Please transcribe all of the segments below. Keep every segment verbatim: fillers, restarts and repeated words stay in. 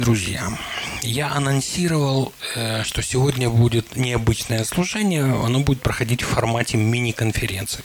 Друзья, я анонсировал, что сегодня будет необычное служение, оно будет проходить в формате мини-конференции.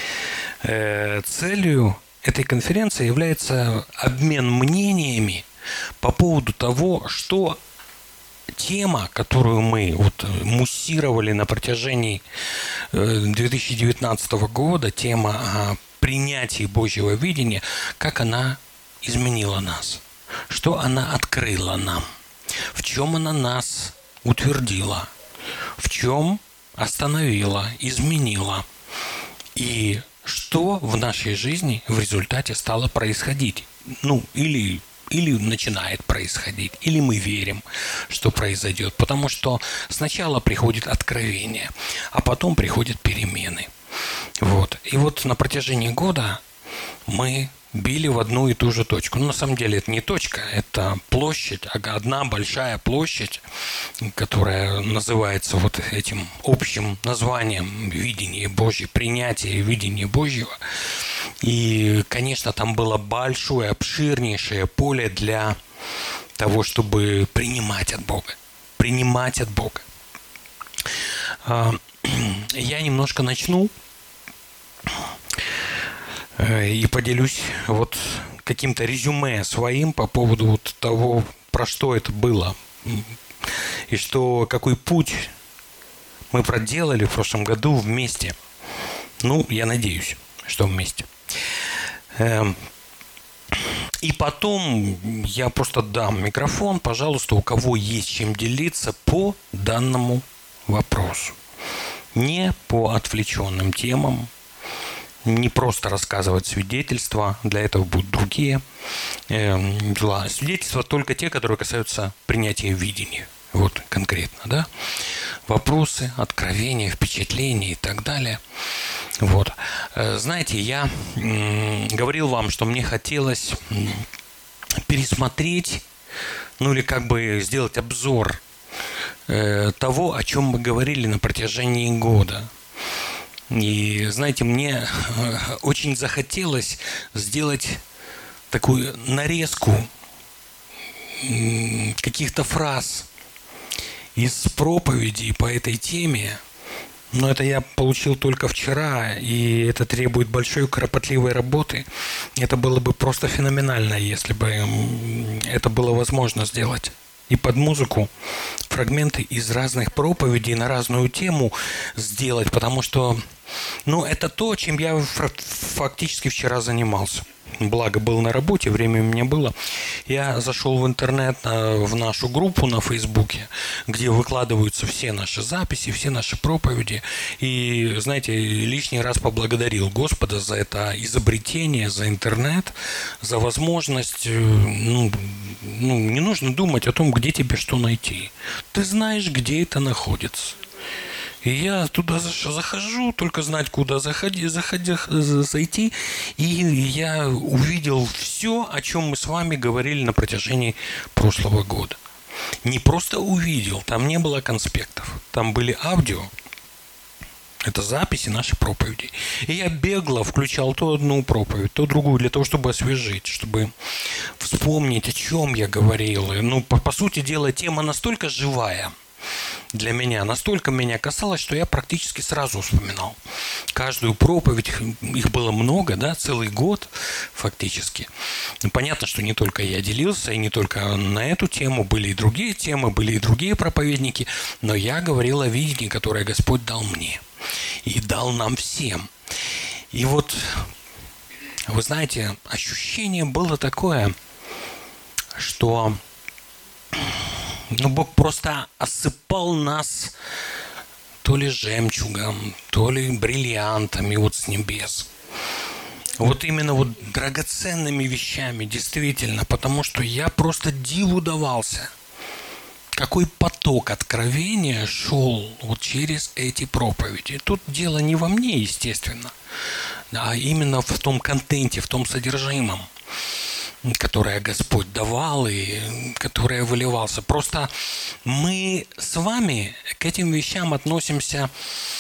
Целью этой конференции является обмен мнениями по поводу того, что тема, которую мы вот муссировали на протяжении две тысячи девятнадцатого года, тема принятия Божьего видения, как она изменила нас. Что она открыла нам? В чем она нас утвердила? В чем остановила, изменила? И что в нашей жизни в результате стало происходить? Ну, или, или начинает происходить, или мы верим, что произойдет. Потому что сначала приходит откровение, а потом приходят перемены. Вот. И вот на протяжении года мы били в одну и ту же точку. Но на самом деле это не точка, это площадь, одна большая площадь, которая называется вот этим общим названием видение Божье, принятие видения Божьего. И, конечно, там было большое, обширнейшее поле для того, чтобы принимать от Бога. Принимать от Бога. Я немножко начну и поделюсь вот каким-то резюме своим по поводу вот того, про что это было. И что, какой путь мы проделали в прошлом году вместе. Ну, я надеюсь, что вместе. И потом я просто дам микрофон, пожалуйста, у кого есть чем делиться по данному вопросу. Не по отвлеченным темам, не просто рассказывать свидетельства, для этого будут другие э, дела. Свидетельства только те, которые касаются принятия видения. Вот конкретно, да? Вопросы, откровения, впечатления и так далее. Вот. Э, знаете, я э, говорил вам, что мне хотелось пересмотреть, ну или как бы сделать обзор э, того, о чем мы говорили на протяжении года. И, знаете, мне очень захотелось сделать такую нарезку каких-то фраз из проповедей по этой теме. Но это я получил только вчера, и это требует большой кропотливой работы. Это было бы просто феноменально, если бы это было возможно сделать. И под музыку фрагменты из разных проповедей на разную тему сделать, потому что, ну, это то, чем я фактически вчера занимался. Благо, был на работе, время у меня было. Я зашел в интернет, в нашу группу на Фейсбуке, где выкладываются все наши записи, все наши проповеди. И, знаете, лишний раз поблагодарил Господа за это изобретение, за интернет, за возможность, ну, ну, не нужно думать о том, где тебе что найти. Ты знаешь, где это находится. И я туда захожу, только знать, куда заходи, заходи, зайти. И я увидел все, о чем мы с вами говорили на протяжении прошлого года. Не просто увидел, там не было конспектов. Там были аудио. Это записи нашей проповеди. И я бегло включал то одну проповедь, то другую, для того, чтобы освежить, чтобы вспомнить, о чем я говорил. Ну, по, по сути дела, тема настолько живая для меня, настолько меня касалось, что я практически сразу вспоминал каждую проповедь. Их было много, да, целый год фактически. Понятно, что не только я делился, и не только на эту тему, были и другие темы, были и другие проповедники, но я говорил о видении, которое Господь дал мне и дал нам всем. И вот, вы знаете, ощущение было такое, что ну, Бог просто осыпал нас то ли жемчугом, то ли бриллиантами вот с небес. Вот именно вот драгоценными вещами, действительно, потому что я просто диву давался, какой поток откровения шел вот через эти проповеди. Тут дело не во мне, естественно, а именно в том контенте, в том содержимом, которое Господь давал и которое выливался. Просто мы с вами к этим вещам относимся,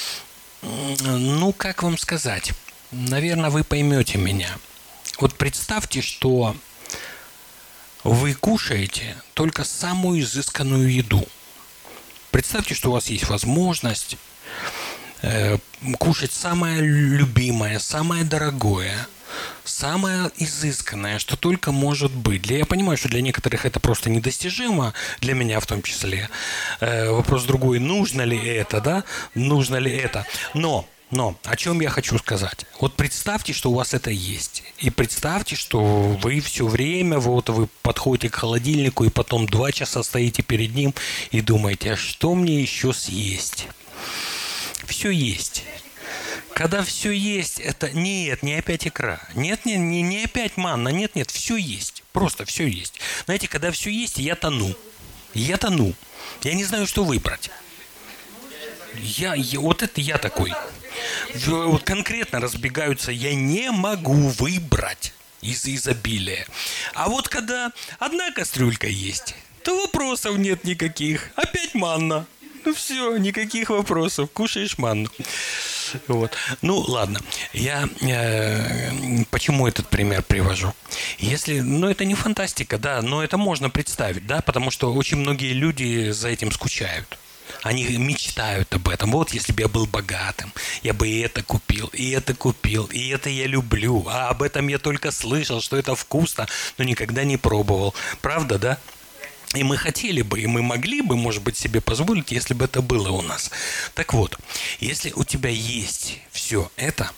ну, как вам сказать, наверное, вы поймете меня. Вот представьте, что вы кушаете только самую изысканную еду. Представьте, что у вас есть возможность э, кушать самое любимое, самое дорогое, самое изысканное, что только может быть. Для, я понимаю, что для некоторых это просто недостижимо, для меня в том числе. Э, вопрос другой, нужно ли это, да? Нужно ли это? Но, но, о чем я хочу сказать. Вот представьте, что у вас это есть. И представьте, что вы все время, вот вы подходите к холодильнику, и потом два часа стоите перед ним и думаете, а что мне еще съесть? Все есть. Когда все есть, это нет, не опять икра, нет, не, не, не опять манна, нет, нет, все есть, просто все есть. Знаете, когда все есть, я тону, я тону, я не знаю, что выбрать. Я, я вот это я такой. Вот конкретно разбегаются, я не могу выбрать из изобилия. А вот когда одна кастрюлька есть, то вопросов нет никаких, опять манна. Ну все, никаких вопросов, кушаешь манну. Вот. Ну, ладно. Я э, почему этот пример привожу? Если, ну, это не фантастика, да, но это можно представить, да, потому что очень многие люди за этим скучают. Они мечтают об этом. Вот если бы я был богатым, я бы и это купил, и это купил, и это я люблю. А об этом я только слышал, что это вкусно, но никогда не пробовал. Правда, да? И мы хотели бы, и мы могли бы, может быть, себе позволить, если бы это было у нас. Так вот, если у тебя есть все это,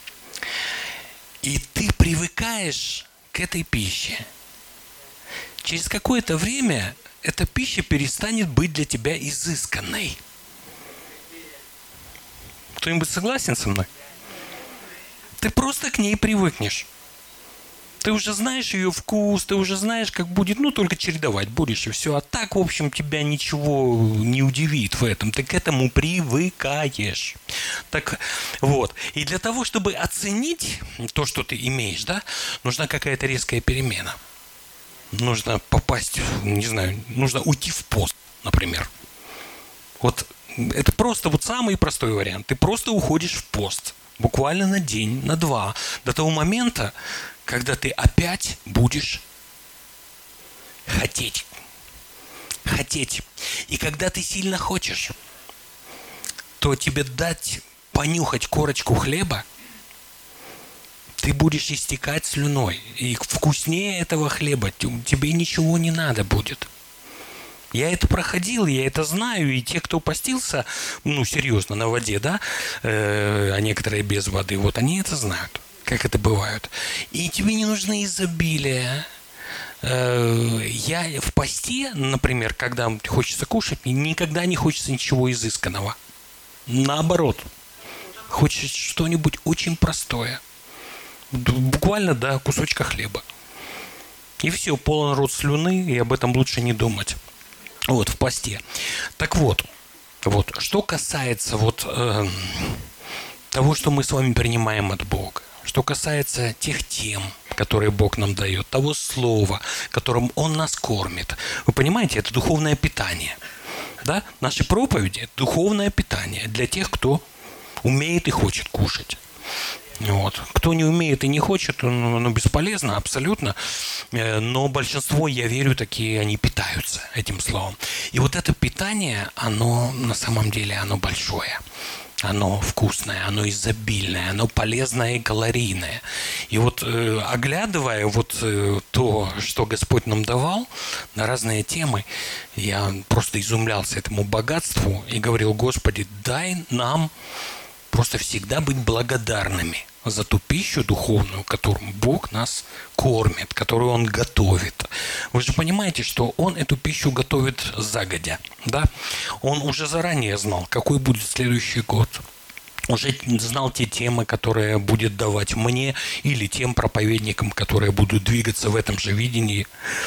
и ты привыкаешь к этой пище, через какое-то время эта пища перестанет быть для тебя изысканной. Кто-нибудь согласен со мной? Ты просто к ней привыкнешь. Ты уже знаешь ее вкус, ты уже знаешь, как будет, ну, только чередовать будешь, и все. А так, в общем, тебя ничего не удивит в этом. Ты к этому привыкаешь. Так вот. И для того, чтобы оценить то, что ты имеешь, да, нужна какая-то резкая перемена. Нужно попасть, не знаю, нужно уйти в пост, например. Вот это просто вот самый простой вариант. Ты просто уходишь в пост. Буквально на день, на два. До того момента, когда ты опять будешь хотеть. Хотеть. И когда ты сильно хочешь, то тебе дать понюхать корочку хлеба, ты будешь истекать слюной. И вкуснее этого хлеба тебе ничего не надо будет. Я это проходил, я это знаю, и те, кто постился, ну, серьезно, на воде, да, э, а некоторые без воды, вот они это знают, как это бывает. И тебе не нужно изобилие. Э, я в посте, например, когда хочется кушать, никогда не хочется ничего изысканного. Наоборот, хочется что-нибудь очень простое. Буквально до кусочка хлеба. И все, полон рот слюны, и об этом лучше не думать. Вот, в посте. Так вот, вот, что касается вот э, того, что мы с вами принимаем от Бога, что касается тех тем, которые Бог нам дает, того слова, которым Он нас кормит. Вы понимаете, это духовное питание. Да? Наши проповеди – это духовное питание для тех, кто умеет и хочет кушать. Вот. Кто не умеет и не хочет, ну, ну, бесполезно, абсолютно. Но большинство, я верю, такие, они питаются этим словом. И вот это питание, оно на самом деле, оно большое. Оно вкусное, оно изобильное, оно полезное и калорийное. И вот э, оглядывая вот э, то, что Господь нам давал на разные темы, я просто изумлялся этому богатству и говорил: Господи, дай нам просто всегда быть благодарными за ту пищу духовную, которым Бог нас кормит, которую Он готовит. Вы же понимаете, что Он эту пищу готовит загодя, да? Он уже заранее знал, какой будет следующий год. Уже знал те темы, которые будет давать мне, или тем проповедникам, которые будут двигаться в этом же видении.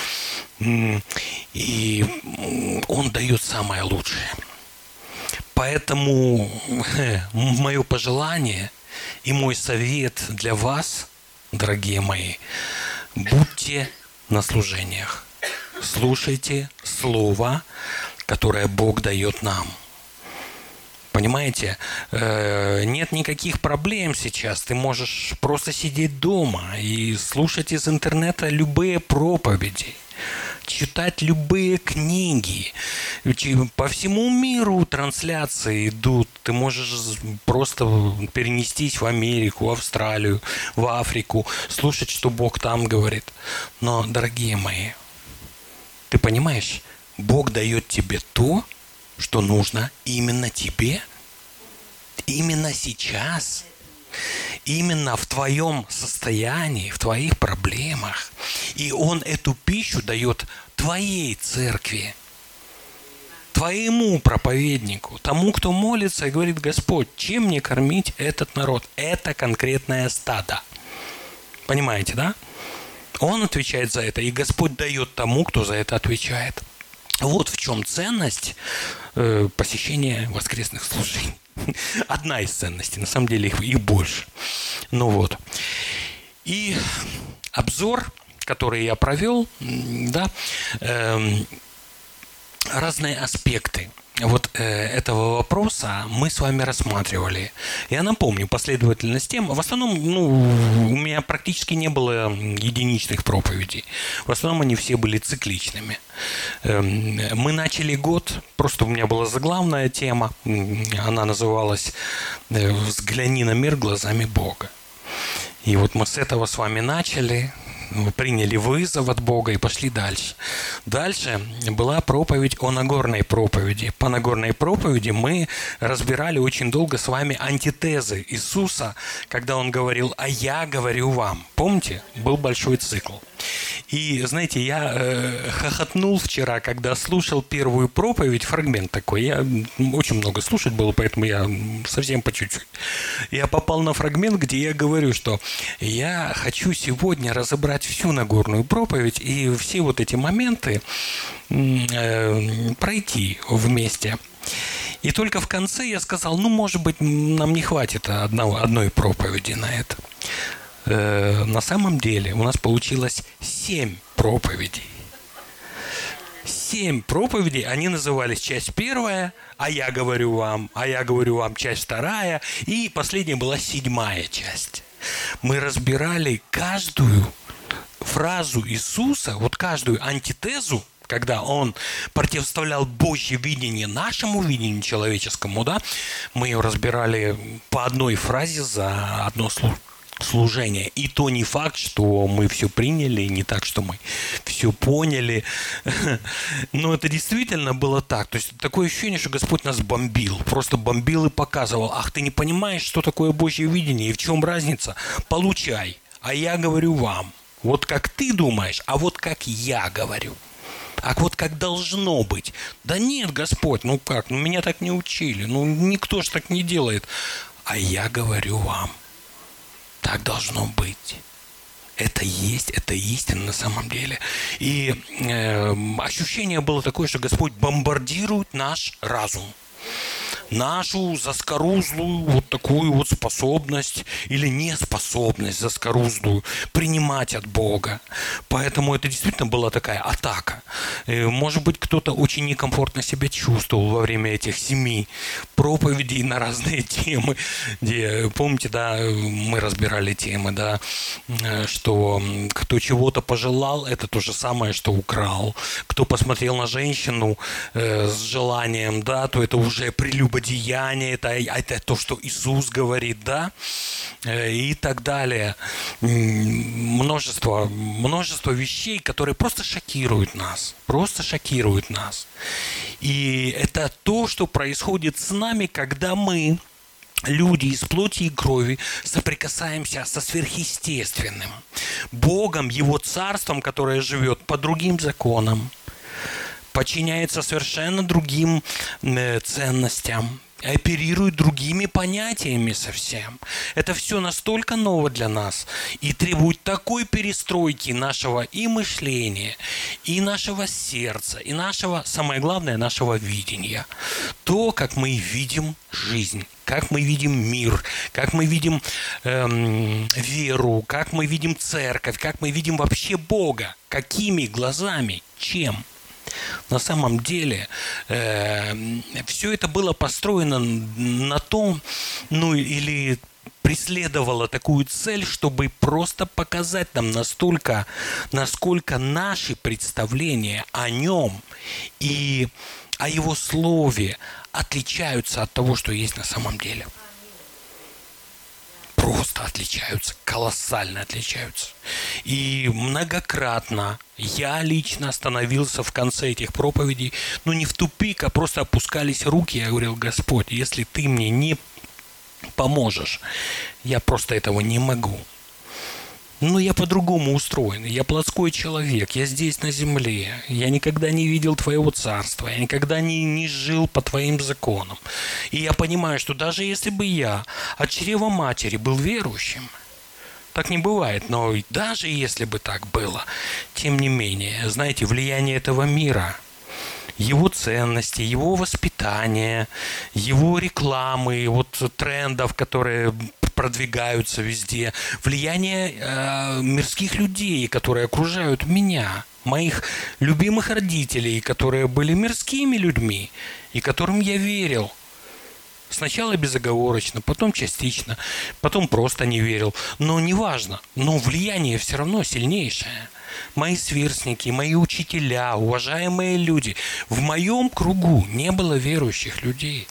И Он дает самое лучшее. Поэтому мое пожелание и мой совет для вас, дорогие мои, будьте на служениях. Слушайте слово, которое Бог дает нам. Понимаете, нет никаких проблем сейчас. Ты можешь просто сидеть дома и слушать из интернета любые проповеди. читать любые книги. По всему миру трансляции идут. Ты можешь просто перенестись в Америку, в Австралию, в Африку, слушать, что Бог там говорит. Но, дорогие мои, ты понимаешь, Бог дает тебе то, что нужно именно тебе, именно сейчас. Именно в твоем состоянии, в твоих проблемах. И Он эту пищу дает твоей церкви, твоему проповеднику, тому, кто молится и говорит: Господь, чем мне кормить этот народ? Это конкретное стадо. Понимаете, да? Он отвечает за это, и Господь дает тому, кто за это отвечает. Вот в чем ценность э, посещения воскресных служений. Одна из ценностей, на самом деле их, их больше. Ну вот. И обзор, который я провел, да, э, разные аспекты вот э, этого вопроса мы с вами рассматривали. Я напомню последовательность тем. В основном, ну, у меня практически не было единичных проповедей. В основном они все были цикличными. Э, мы начали год, просто у меня была заглавная тема, она называлась «Взгляни на мир глазами Бога». И вот мы с этого с вами начали. Приняли вызов от Бога и пошли дальше. Дальше была проповедь о Нагорной проповеди. По Нагорной проповеди мы разбирали очень долго с вами антитезы Иисуса, когда Он говорил: «А я говорю вам». Помните? Был большой цикл. И, знаете, я э, хохотнул вчера, когда слушал первую проповедь, фрагмент такой. Я очень много слушать было, поэтому я совсем по чуть-чуть. Я попал на фрагмент, где я говорю, что я хочу сегодня разобрать всю Нагорную проповедь и все вот эти моменты э, пройти вместе. И только в конце я сказал: ну, может быть, нам не хватит одного, одной проповеди на это. На самом деле у нас получилось семь проповедей. Семь проповедей, они назывались часть первая, а я говорю вам, а я говорю вам часть вторая, и последняя была седьмая часть. Мы разбирали каждую фразу Иисуса, вот каждую антитезу, когда Он противоставлял Божье видение нашему видению человеческому, да, мы ее разбирали по одной фразе за одно слово. Служение. И то не факт, что мы все приняли, не так, что мы все поняли. Но это действительно было так. То есть такое ощущение, что Господь нас бомбил. Просто бомбил и показывал: ах, ты не понимаешь, что такое Божье видение и в чем разница? Получай. А я говорю вам. Вот как ты думаешь, а вот как я говорю. А вот как должно быть. Да нет, Господь, ну как? Ну меня так не учили. Ну никто ж так не делает. А я говорю вам. Так должно быть. Это есть, это истина на самом деле. И э, ощущение было такое, что Господь бомбардирует наш разум. Нашу заскорузлую вот такую вот способность или неспособность заскорузлую принимать от Бога. Поэтому это действительно была такая атака. Может быть, кто-то очень некомфортно себя чувствовал во время этих семи проповедей на разные темы. Где, помните, да, мы разбирали темы, да, что кто чего-то пожелал, это то же самое, что украл. Кто посмотрел на женщину э, с желанием, да, то это уже прелюбодеяние. Деяние, это, это то, что Иисус говорит, да, и так далее. Множество, множество вещей, которые просто шокируют нас, просто шокируют нас. И это то, что происходит с нами, когда мы, люди из плоти и крови, соприкасаемся со сверхъестественным Богом, Его Царством, которое живет по другим законам, подчиняется совершенно другим э, ценностям, оперирует другими понятиями совсем. Это все настолько ново для нас и требует такой перестройки нашего и мышления, и нашего сердца, и нашего, самое главное, нашего видения. То, как мы видим жизнь, как мы видим мир, как мы видим эм, веру, как мы видим церковь, как мы видим вообще Бога, какими глазами, чем. На самом деле э, все это было построено на том, ну или преследовала такую цель, чтобы просто показать нам настолько, насколько наши представления о нем и о его слове отличаются от того, что есть на самом деле. Просто отличаются, колоссально отличаются. И многократно я лично становился в конце этих проповедей, ну не в тупик, а просто опускались руки. Я говорил: Господь, если ты мне не поможешь, я просто этого не могу. Но я по-другому устроен. Я плотской человек, я здесь на земле. Я никогда не видел твоего царства. Я никогда не, не жил по твоим законам. И я понимаю, что даже если бы я от чрева матери был верующим, так не бывает, но даже если бы так было, тем не менее, знаете, влияние этого мира, его ценности, его воспитания, его рекламы, вот трендов, которые продвигаются везде, влияние э, мирских людей, которые окружают меня, моих любимых родителей, которые были мирскими людьми и которым я верил. Сначала безоговорочно, потом частично, потом просто не верил. Но неважно, но влияние все равно сильнейшее. Мои сверстники, мои учителя, уважаемые люди. В моем кругу не было верующих людей.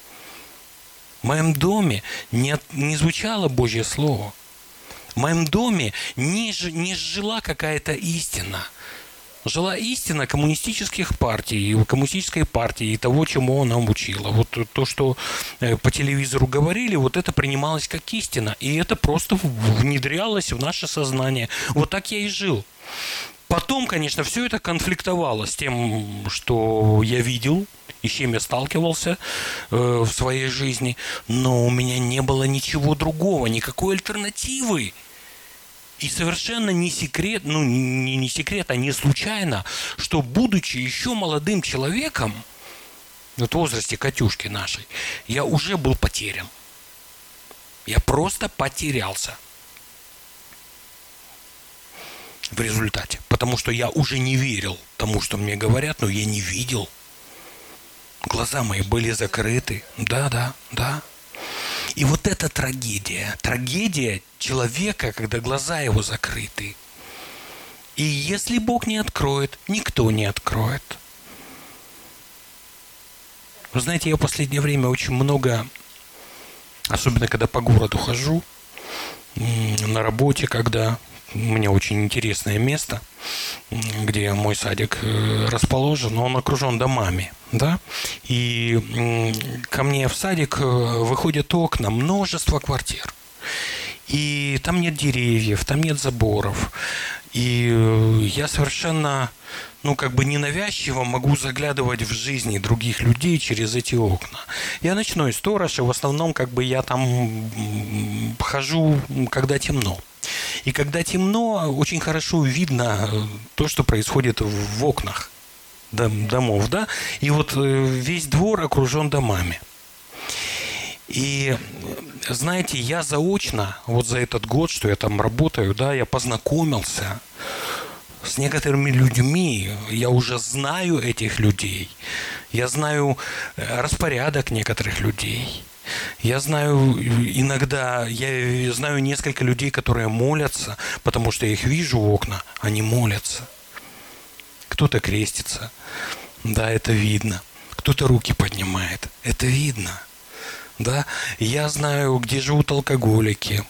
В моем доме не, не звучало Божье Слово. В моем доме не, не жила какая-то истина. Жила истина коммунистических партий, коммунистической партии и того, чему она учила. Вот то, что по телевизору говорили, вот это принималось как истина. И это просто внедрялось в наше сознание. Вот так я и жил. Потом, конечно, все это конфликтовало с тем, что я видел и с чем я сталкивался э, в своей жизни. Но у меня не было ничего другого, никакой альтернативы. И совершенно не секрет, ну не, не секрет, а не случайно, что, будучи еще молодым человеком, вот в возрасте Катюшки нашей, я уже был потерян. Я просто потерялся в результате. Потому что я уже не верил тому, что мне говорят, но я не видел. Глаза мои были закрыты. Да, да, да. И вот эта трагедия, трагедия человека, когда глаза его закрыты. И если Бог не откроет, никто не откроет. Вы знаете, я в последнее время очень много, особенно когда по городу хожу, на работе, когда у меня очень интересное место, где мой садик расположен, он окружен домами, да, и ко мне в садик выходят окна, множество квартир, и там нет деревьев, там нет заборов, и я совершенно, ну, как бы ненавязчиво могу заглядывать в жизни других людей через эти окна. Я ночной сторож, и в основном, как бы, я там хожу, когда темно. И когда темно, очень хорошо видно то, что происходит в окнах домов, да? И вот весь двор окружен домами. И, знаете, я заочно, вот за этот год, что я там работаю, да, я познакомился с некоторыми людьми. Я уже знаю этих людей. Я знаю распорядок некоторых людей. Я знаю иногда, я знаю несколько людей, которые молятся, потому что я их вижу в окна, они молятся. Кто-то крестится, да, это видно. Кто-то руки поднимает, это видно. Да? Я знаю, где живут алкоголики.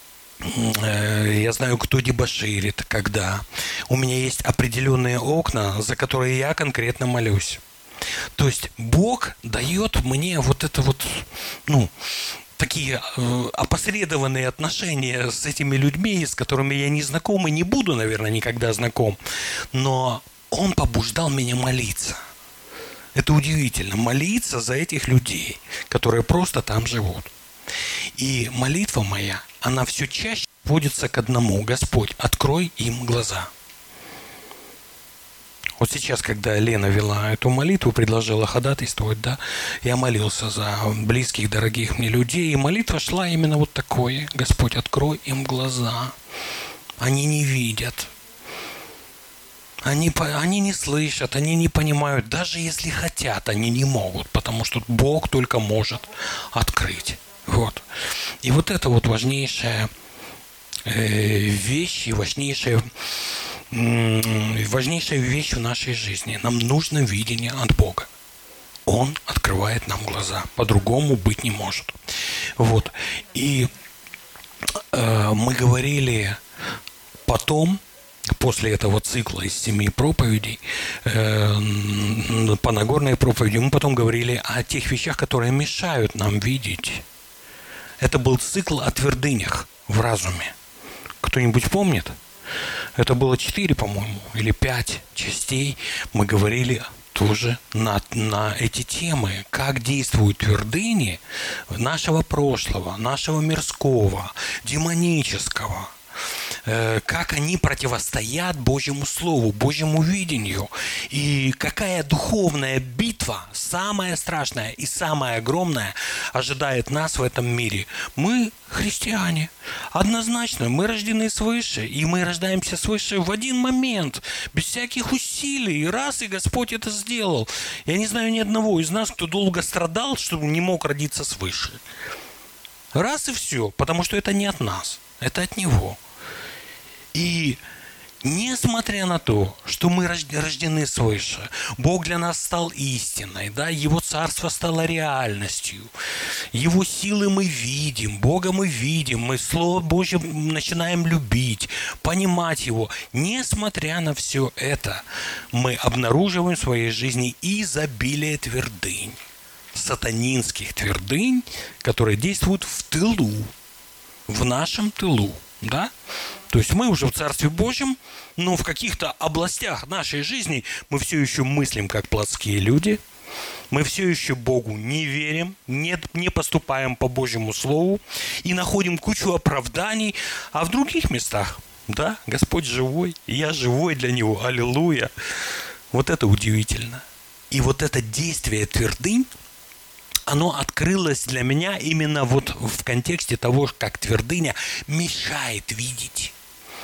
Я знаю, кто дебоширит, когда. У меня есть определенные окна, за которые я конкретно молюсь. То есть Бог дает мне вот это вот, ну, такие э, опосредованные отношения с этими людьми, с которыми я не знаком и не буду, наверное, никогда знаком. Но Он побуждал меня молиться. Это удивительно, молиться за этих людей, которые просто там живут. И молитва моя, она все чаще сводится к одному: Господь, открой им глаза. Вот сейчас, когда Лена вела эту молитву, предложила ходатайствовать, да, я молился за близких, дорогих мне людей, и молитва шла именно вот такое: Господь, открой им глаза. Они не видят. Они, они не слышат, они не понимают. Даже если хотят, они не могут, потому что Бог только может открыть. Вот. И вот это вот важнейшая э, вещь и важнейшая, э, важнейшая вещь в нашей жизни. Нам нужно видение от Бога. Он открывает нам глаза. По-другому быть не может. Вот. И э, мы говорили потом, после этого цикла из семи проповедей, э, по Нагорной проповеди, мы потом говорили о тех вещах, которые мешают нам видеть. Это был цикл о твердынях в разуме. Кто-нибудь помнит? Это было четыре, по-моему, или пять частей. Мы говорили тоже на, на эти темы, как действуют твердыни нашего прошлого, нашего мирского, демонического, как они противостоят Божьему Слову, Божьему видению, и какая духовная битва, самая страшная и самая огромная, ожидает нас в этом мире. Мы христиане. Однозначно, мы рождены свыше, и мы рождаемся свыше в один момент, без всяких усилий. И раз, и Господь это сделал. Я не знаю ни одного из нас, кто долго страдал, чтобы не мог родиться свыше. Раз и все, потому что это не от нас, это от Него. И несмотря на то, что мы рождены свыше, Бог для нас стал истиной, да, Его Царство стало реальностью, Его силы мы видим, Бога мы видим, мы Слово Божье начинаем любить, понимать Его. Несмотря на все это, мы обнаруживаем в своей жизни изобилие твердынь, сатанинских твердынь, которые действуют в тылу, в нашем тылу, да? То есть мы уже в Царстве Божьем, но в каких-то областях нашей жизни мы все еще мыслим как плотские люди, мы все еще Богу не верим, не, не поступаем по Божьему Слову и находим кучу оправданий, а в других местах, да, Господь живой, и я живой для Него, аллилуйя. Вот это удивительно. И вот это действие твердынь, оно открылось для меня именно вот в контексте того, как твердыня мешает видеть.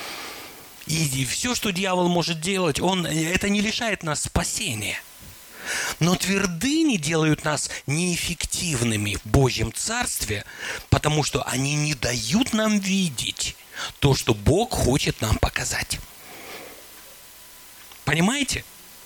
И все, что дьявол может делать, он, это не лишает нас спасения. Но твердыни делают нас неэффективными в Божьем Царстве, потому что они не дают нам видеть то, что Бог хочет нам показать. Понимаете?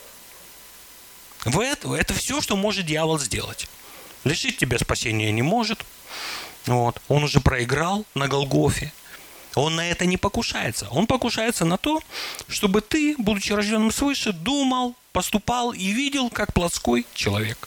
Это, это все, что может дьявол сделать. Лишить тебя спасения не может. Вот. Он уже проиграл на Голгофе. Он на это не покушается. Он покушается на то, чтобы ты, будучи рожденным свыше, думал, поступал и видел, как плотской человек.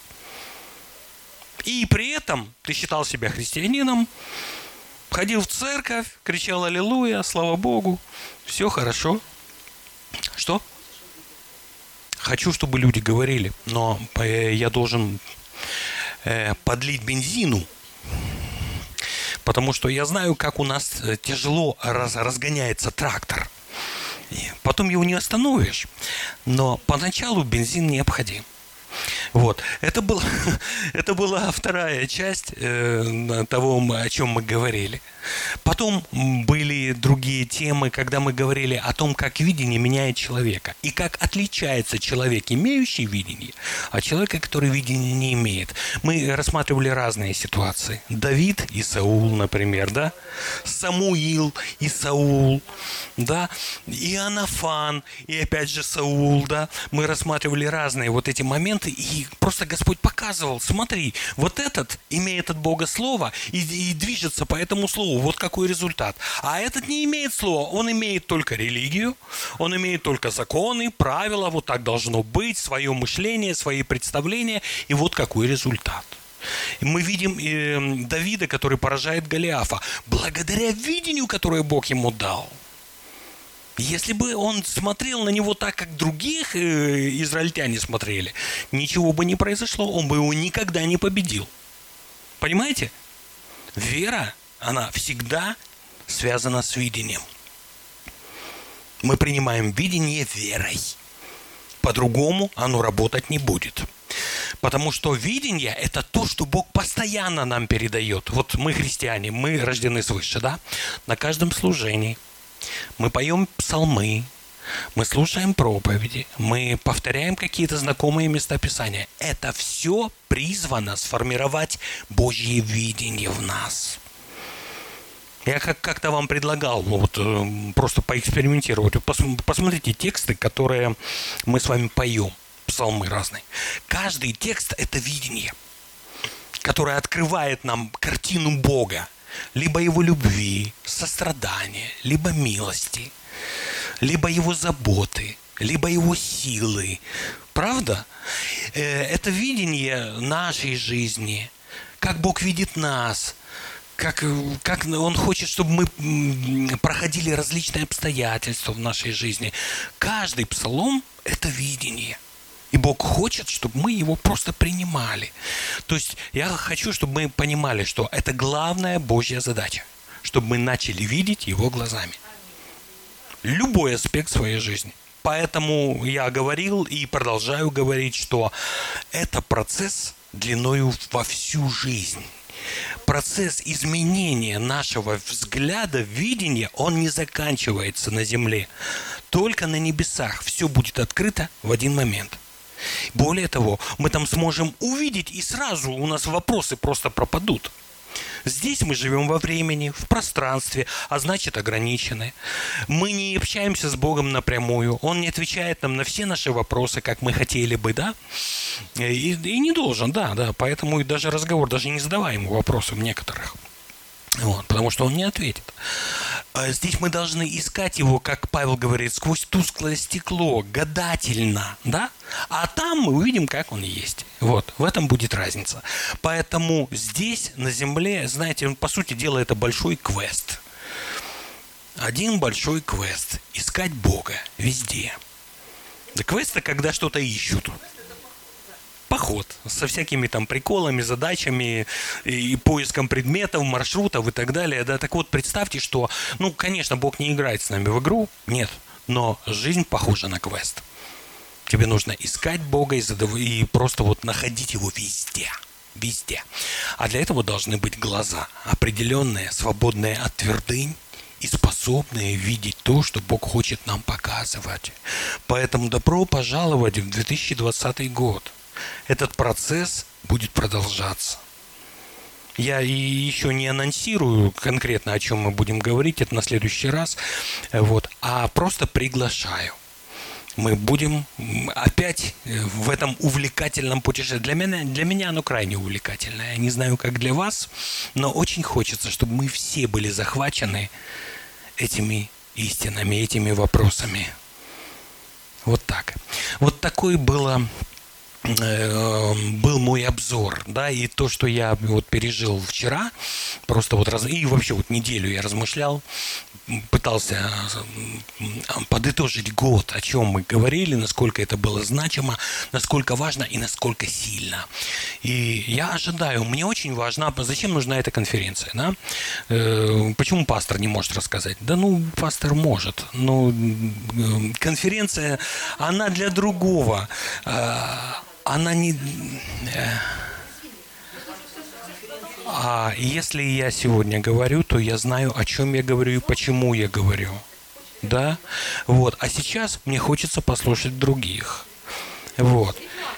И при этом ты считал себя христианином, ходил в церковь, кричал аллилуйя, слава Богу, все хорошо. Что? Хочу, чтобы люди говорили, но я должен подлить бензину, потому что я знаю, как у нас тяжело раз, разгоняется трактор. И потом его не остановишь. Но поначалу бензин необходим. Вот. Это, был, это была вторая часть э, того, о чем мы говорили. Потом были другие темы, когда мы говорили о том, как видение меняет человека. И как отличается человек, имеющий видение, от человека, который видения не имеет. Мы рассматривали разные ситуации. Давид и Саул, например, да? Самуил и Саул, да? Иоаннафан и опять же Саул, да? Мы рассматривали разные вот эти моменты, и просто Господь показывал, смотри, вот этот имеет от Бога слово и, и движется по этому слову. Вот какой результат. А этот не имеет слова. Он имеет только религию, он имеет только законы, правила, вот так должно быть, свое мышление, свои представления, и вот какой результат. Мы видим э, Давида, который поражает Голиафа, благодаря видению, которое Бог ему дал. Если бы он смотрел на него так, как других э, израильтяне смотрели, ничего бы не произошло, он бы его никогда не победил. Понимаете? Вера, она всегда связана с видением. Мы принимаем видение верой. По-другому оно работать не будет. Потому что видение – это то, что Бог постоянно нам передает. Вот мы христиане, мы рождены свыше, да? На каждом служении мы поем псалмы, мы слушаем проповеди, мы повторяем какие-то знакомые места Писания. Это все призвано сформировать Божье видение в нас. Я как- как-то вам предлагал ну, вот, э, просто поэкспериментировать. Вот пос- посмотрите тексты, которые мы с вами поем, псалмы разные. Каждый текст – это видение, которое открывает нам картину Бога, либо Его любви, сострадания, либо милости, либо Его заботы, либо Его силы. Правда? Э, Это видение нашей жизни, как Бог видит нас, как, э, как Он хочет, чтобы мы м, проходили различные обстоятельства в нашей жизни. Каждый псалом – это видение. И Бог хочет, чтобы мы его просто принимали. То есть я хочу, чтобы мы понимали, что это главная Божья задача, чтобы мы начали видеть Его глазами. Любой аспект своей жизни. Поэтому я говорил и продолжаю говорить, что это процесс длиною во всю жизнь. Процесс изменения нашего взгляда, видения, он не заканчивается на земле. Только на небесах все будет открыто в один момент. Более того, мы там сможем увидеть, и сразу у нас вопросы просто пропадут. Здесь мы живем во времени, в пространстве, а значит ограничены. Мы не общаемся с Богом напрямую. Он не отвечает нам на все наши вопросы, как мы хотели бы, да? И, и не должен, да, да. Поэтому и даже разговор, даже не задавай ему вопросов некоторых. Вот, потому что он не ответит. А здесь мы должны искать его, как Павел говорит, сквозь тусклое стекло, гадательно, да? А там мы увидим, как он есть. Вот, в этом будет разница. Поэтому здесь, на земле, знаете, по сути дела, это большой квест. Один большой квест. Искать Бога везде. Да квест – это когда что-то ищут. Поход со всякими там приколами, задачами и поиском предметов, маршрутов и так далее. Да, так вот, представьте, что, ну, конечно, Бог не играет с нами в игру, нет, но жизнь похожа на квест. Тебе нужно искать Бога и, задав... и просто вот находить Его везде, везде. А для этого должны быть глаза, определенные, свободные от твердынь и способные видеть то, что Бог хочет нам показывать. Поэтому добро пожаловать в две тысячи двадцатый год. Этот процесс будет продолжаться. Я и еще не анонсирую конкретно, о чем мы будем говорить, это на следующий раз, вот, а просто приглашаю. Мы будем опять в этом увлекательном путешествии. Для меня, для меня оно крайне увлекательное. Я не знаю, как для вас, но очень хочется, чтобы мы все были захвачены этими истинами, этими вопросами. Вот так. Вот такой было... был мой обзор, да, и то, что я вот пережил вчера, просто вот раз, и вообще вот неделю я размышлял, пытался подытожить год, о чем мы говорили, насколько это было значимо, насколько важно и насколько сильно. И я ожидаю, мне очень важно, зачем нужна эта конференция, да? Почему пастор не может рассказать? Да ну, пастор может, но конференция, она для другого. Она не... А если я сегодня говорю, то я знаю, о чем я говорю и почему я говорю. Да? Вот. А сейчас мне хочется послушать других. Вот.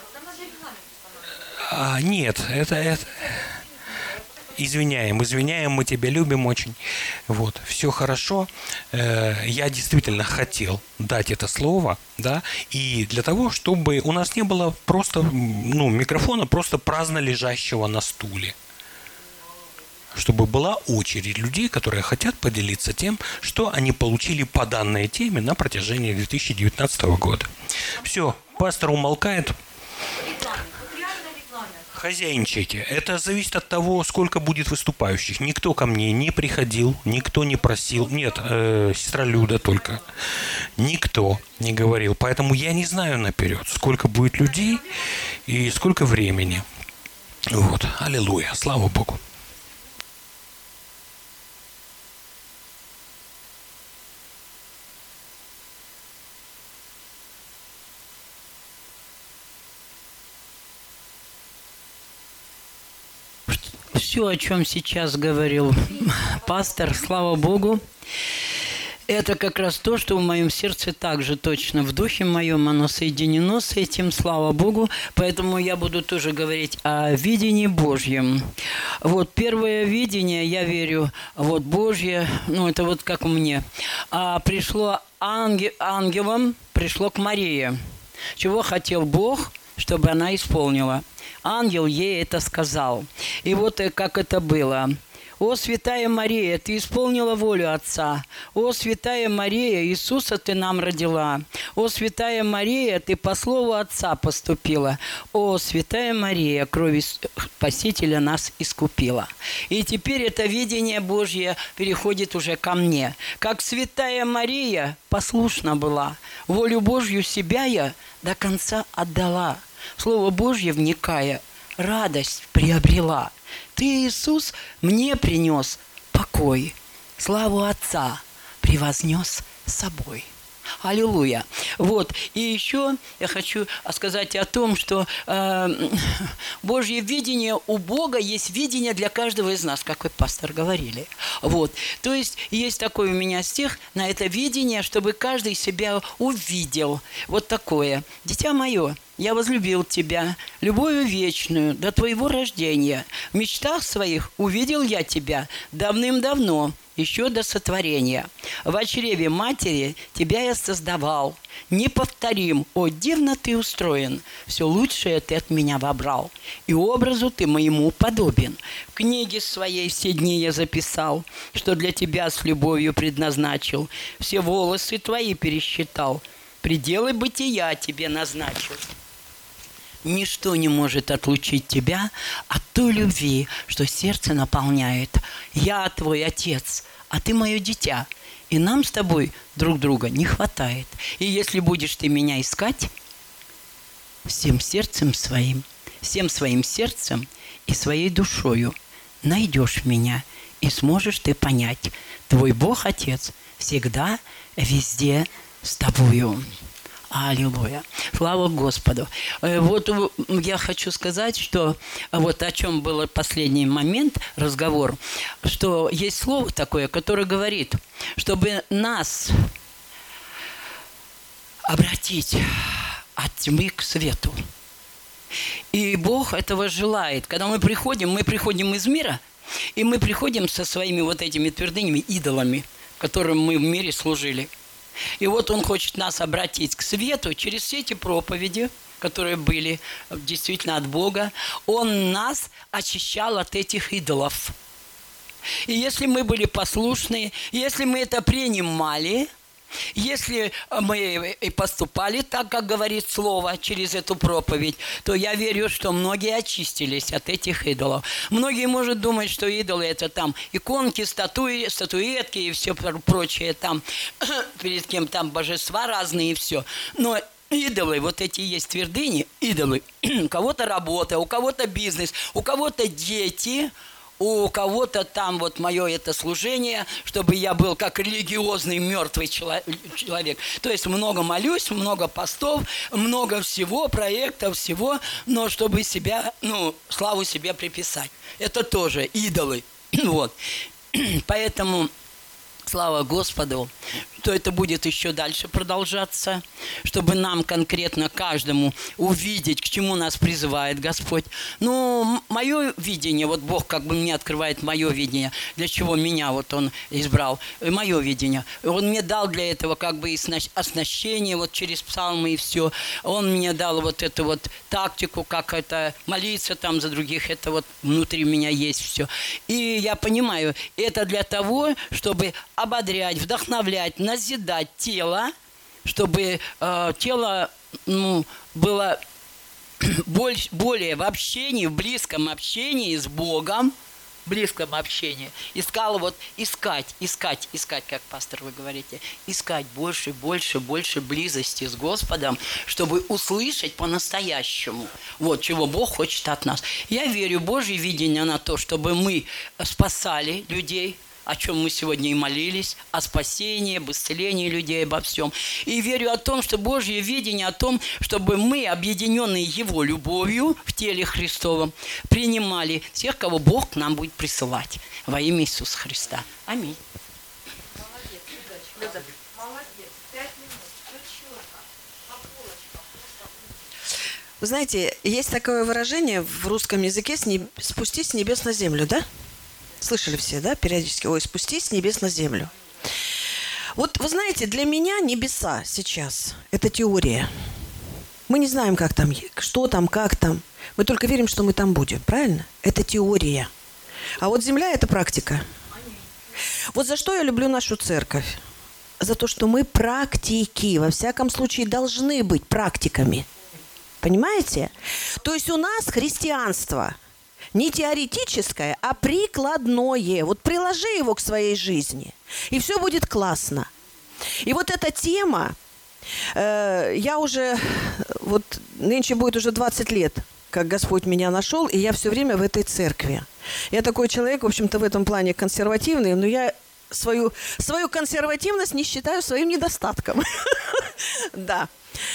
А, нет, это... это... Извиняем, извиняем, мы тебя любим очень. Вот, все хорошо. Я действительно хотел дать это слово, да, и для того, чтобы у нас не было просто, ну, микрофона, просто праздно лежащего на стуле. Чтобы была очередь людей, которые хотят поделиться тем, что они получили по данной теме на протяжении две тысячи девятнадцатого года. Все, пастор умолкает. Хозяйничайте. Это зависит от того, сколько будет выступающих. Никто ко мне не приходил, никто не просил. Нет, э, сестра Люда только. Никто не говорил. Поэтому я не знаю наперед, сколько будет людей и сколько времени. Вот. Аллилуйя. Слава Богу. Все, о чем сейчас говорил пастор, слава Богу, Это как раз то, что в моем сердце также точно. В духе моем оно соединено с этим, слава Богу. Поэтому я буду тоже говорить о видении Божьем. Вот первое видение, я верю, вот Божье, ну это вот как мне, а, пришло ангел, ангелом, пришло к Марии. Чего хотел Бог, чтобы она исполнила. Ангел ей это сказал. И вот как это было. «О, святая Мария, ты исполнила волю Отца. О, святая Мария, Иисуса ты нам родила. О, святая Мария, ты по слову Отца поступила. О, святая Мария, кровью Спасителя нас искупила». И теперь это видение Божье переходит уже ко мне. Как святая Мария послушна была, волю Божью себя я до конца отдала. Слово Божье вникая, радость приобрела. Ты, Иисус, мне принес покой, славу Отца превознес с собой. Аллилуйя. Вот. И еще я хочу сказать о том, что э, Божье видение у Бога есть видение для каждого из нас, как вы, пастор, говорили. Вот. То есть есть такой у меня стих на это видение, чтобы каждый себя увидел. Вот такое. «Дитя мое, я возлюбил тебя, любовью вечную, до твоего рождения. В мечтах своих увидел я тебя давным-давно, еще до сотворения. В чреве матери тебя я создавал. Неповторим, о, дивно ты устроен, все лучшее ты от меня вобрал. И образу ты моему подобен. В книге своей все дни я записал, что для тебя с любовью предназначил. Все волосы твои пересчитал, пределы бытия тебе назначил. Ничто не может отлучить тебя от той любви, что сердце наполняет. Я твой отец, а ты мое дитя, и нам с тобой друг друга не хватает. И если будешь ты меня искать всем сердцем своим, всем своим сердцем и своей душою, найдешь меня, и сможешь ты понять, твой Бог Отец всегда, везде с тобою». Аллилуйя. Слава Господу. Вот я хочу сказать, что вот о чем был последний момент, разговор, что есть слово такое, которое говорит, чтобы нас обратить от тьмы к свету. И Бог этого желает. Когда мы приходим, мы приходим из мира, и мы приходим со своими вот этими твердынями, идолами, которым мы в мире служили. И вот Он хочет нас обратить к свету через все эти проповеди, которые были действительно от Бога. Он нас очищал от этих идолов. И если мы были послушны, если мы это принимали, если мы и поступали так, как говорит Слово, через эту проповедь, то я верю, что многие очистились от этих идолов. Многие, может, думать, что идолы – это там иконки, статуи, статуэтки и все прочее, там, перед кем там божества разные и все. Но идолы, вот эти есть твердыни, идолы. У кого-то работа, у кого-то бизнес, у кого-то дети – у кого-то там вот мое это служение, чтобы я был как религиозный мертвый человек. То есть много молюсь, много постов, много всего, проектов, всего, но чтобы себя, ну, славу себе приписать. Это тоже идолы. Вот. Поэтому слава Господу, то это будет еще дальше продолжаться, чтобы нам конкретно каждому увидеть, к чему нас призывает Господь. Ну, мое видение, вот Бог как бы мне открывает мое видение, для чего меня вот Он избрал, мое видение. Он мне дал для этого как бы и оснащение вот через псалмы и все. Он мне дал вот эту вот тактику, как это молиться там за других, это вот внутри меня есть все. И я понимаю, это для того, чтобы ободрять, вдохновлять, назидать тело, чтобы э, тело ну, было больше, более в общении, в близком общении с Богом, в близком общении. Искал вот, искать, искать, искать, как пастор вы говорите, искать больше, больше, больше близости с Господом, чтобы услышать по-настоящему, вот, чего Бог хочет от нас. Я верю, Божье видение на то, чтобы мы спасали людей, о чем мы сегодня и молились, о спасении, об исцелении людей, обо всем. И верю о том, что Божье видение о том, чтобы мы, объединенные Его любовью в теле Христовом, принимали тех, кого Бог к нам будет присылать во имя Иисуса Христа. Аминь. надо. Молодец, пять минут, все четко, по полочкам. Вы знаете, есть такое выражение в русском языке «спустись с небес на землю», да? Слышали все, да, периодически? Ой, спустись с небес на землю. Вот вы знаете, для меня небеса сейчас – это теория. Мы не знаем, как там, что там, как там. Мы только верим, что мы там будем, правильно? Это теория. А вот земля – это практика. Вот за что я люблю нашу церковь? За то, что мы практики, во всяком случае, должны быть практиками. Понимаете? То есть у нас христианство не теоретическое, а прикладное. Вот приложи его к своей жизни, и все будет классно. И вот эта тема, э, я уже, вот нынче будет уже двадцать лет, как Господь меня нашел, и я все время в этой церкви. Я такой человек, в общем-то, в этом плане консервативный, но я свою, свою консервативность не считаю своим недостатком. Да.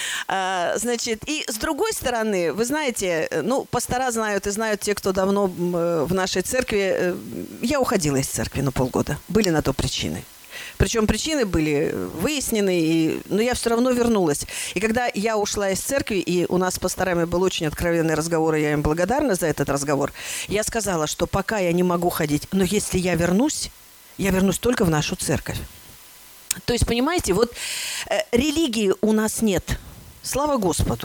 Значит, и с другой стороны, вы знаете, ну, пастора знают и знают те, кто давно в нашей церкви. Я уходила из церкви на полгода. Были на то причины. Причем причины были выяснены, и, но я все равно вернулась. И когда я ушла из церкви, и у нас с пасторами был очень откровенный разговор, и я им благодарна за этот разговор, я сказала, что пока я не могу ходить, но если я вернусь, я вернусь только в нашу церковь. То есть, понимаете, вот э, религии у нас нет. Слава Господу.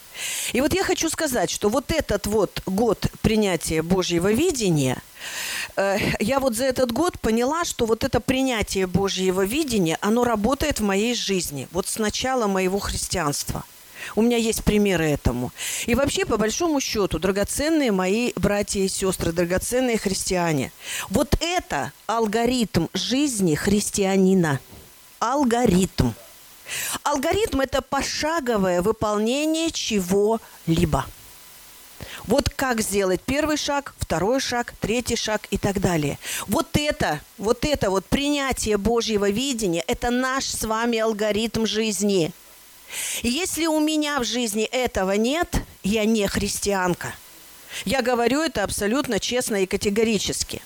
И вот я хочу сказать, что вот этот вот год принятия Божьего видения, э, я вот за этот год поняла, что вот это принятие Божьего видения, оно работает в моей жизни. Вот с начала моего христианства. У меня есть примеры этому. И вообще, по большому счету, драгоценные мои братья и сестры, драгоценные христиане, вот это алгоритм жизни христианина. Алгоритм. Алгоритм – это пошаговое выполнение чего-либо. Вот как сделать первый шаг, второй шаг, третий шаг и так далее. Вот это, вот это вот принятие Божьего видения – это наш с вами алгоритм жизни. И если у меня в жизни этого нет, я не христианка. Я говорю это абсолютно честно и категорически.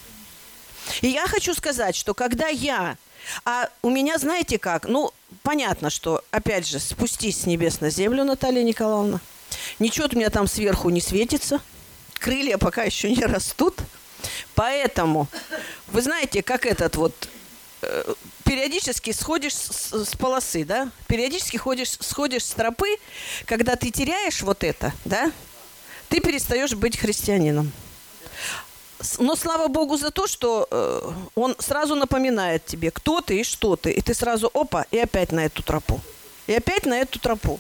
И я хочу сказать, что когда я... А у меня, знаете как, ну, понятно, что, опять же, спустись с небес на землю, Наталья Николаевна. Ничего у меня там сверху не светится. Крылья пока еще не растут. Поэтому, вы знаете, как этот вот... Э, периодически сходишь с, с полосы, да? Периодически ходишь, сходишь с тропы, когда ты теряешь вот это, да? Ты перестаешь быть христианином. Но слава Богу за то, что э, он сразу напоминает тебе, кто ты и что ты. И ты сразу, опа, и опять на эту тропу. И опять на эту тропу.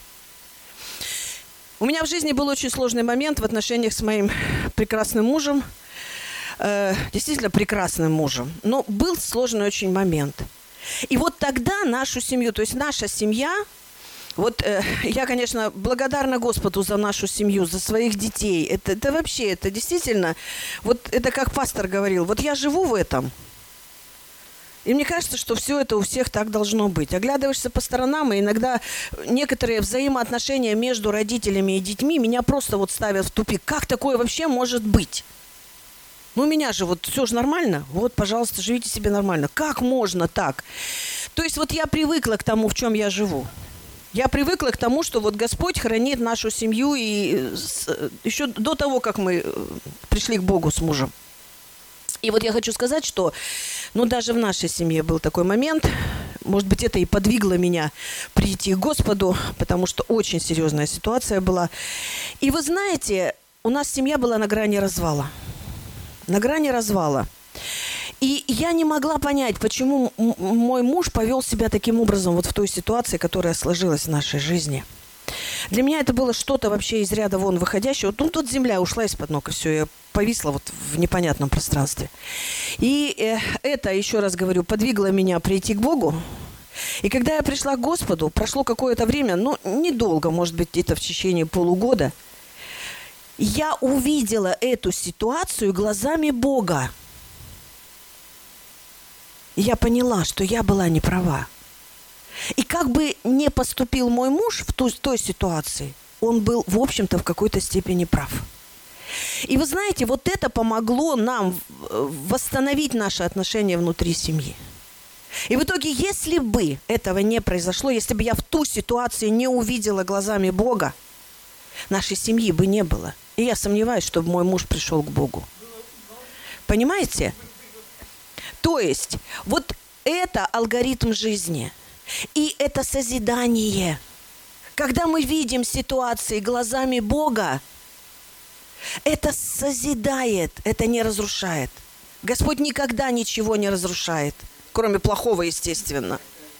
У меня в жизни был очень сложный момент в отношениях с моим прекрасным мужем. Э, действительно прекрасным мужем. Но был сложный очень момент. И вот тогда нашу семью, то есть наша семья... Вот э, я, конечно, благодарна Господу за нашу семью, за своих детей. Это, это вообще, это действительно, вот это как пастор говорил, вот я живу в этом. И мне кажется, что все это у всех так должно быть. Оглядываешься по сторонам, и иногда некоторые взаимоотношения между родителями и детьми меня просто вот ставят в тупик. Как такое вообще может быть? Ну, у меня же вот все же нормально. Вот, пожалуйста, живите себе нормально. Как можно так? То есть вот я привыкла к тому, в чем я живу. Я привыкла к тому, что вот Господь хранит нашу семью и с, еще до того, как мы пришли к Богу с мужем. И вот я хочу сказать, что ну, даже в нашей семье был такой момент, может быть, это и подвигло меня прийти к Господу, потому что очень серьезная ситуация была. И вы знаете, у нас семья была на грани развала. На грани развала. И я не могла понять, почему мой муж повел себя таким образом вот в той ситуации, которая сложилась в нашей жизни. Для меня это было что-то вообще из ряда вон выходящего. Ну, тут земля ушла из-под ног, и все, я повисла вот в непонятном пространстве. И э, это, еще раз говорю, подвигло меня прийти к Богу. И когда я пришла к Господу, прошло какое-то время, ну, недолго, может быть, где-то в течение полугода, я увидела эту ситуацию глазами Бога. Я поняла, что я была не права. И как бы не поступил мой муж в той, той ситуации, он был, в общем-то, в какой-то степени прав. И вы знаете, вот это помогло нам восстановить наши отношения внутри семьи. И в итоге, если бы этого не произошло, если бы я в ту ситуацию не увидела глазами Бога, нашей семьи бы не было. И я сомневаюсь, чтобы мой муж пришел к Богу. Понимаете? То есть, вот это алгоритм жизни. И это созидание. Когда мы видим ситуации глазами Бога, это созидает, это не разрушает. Господь никогда ничего не разрушает, кроме плохого, естественно.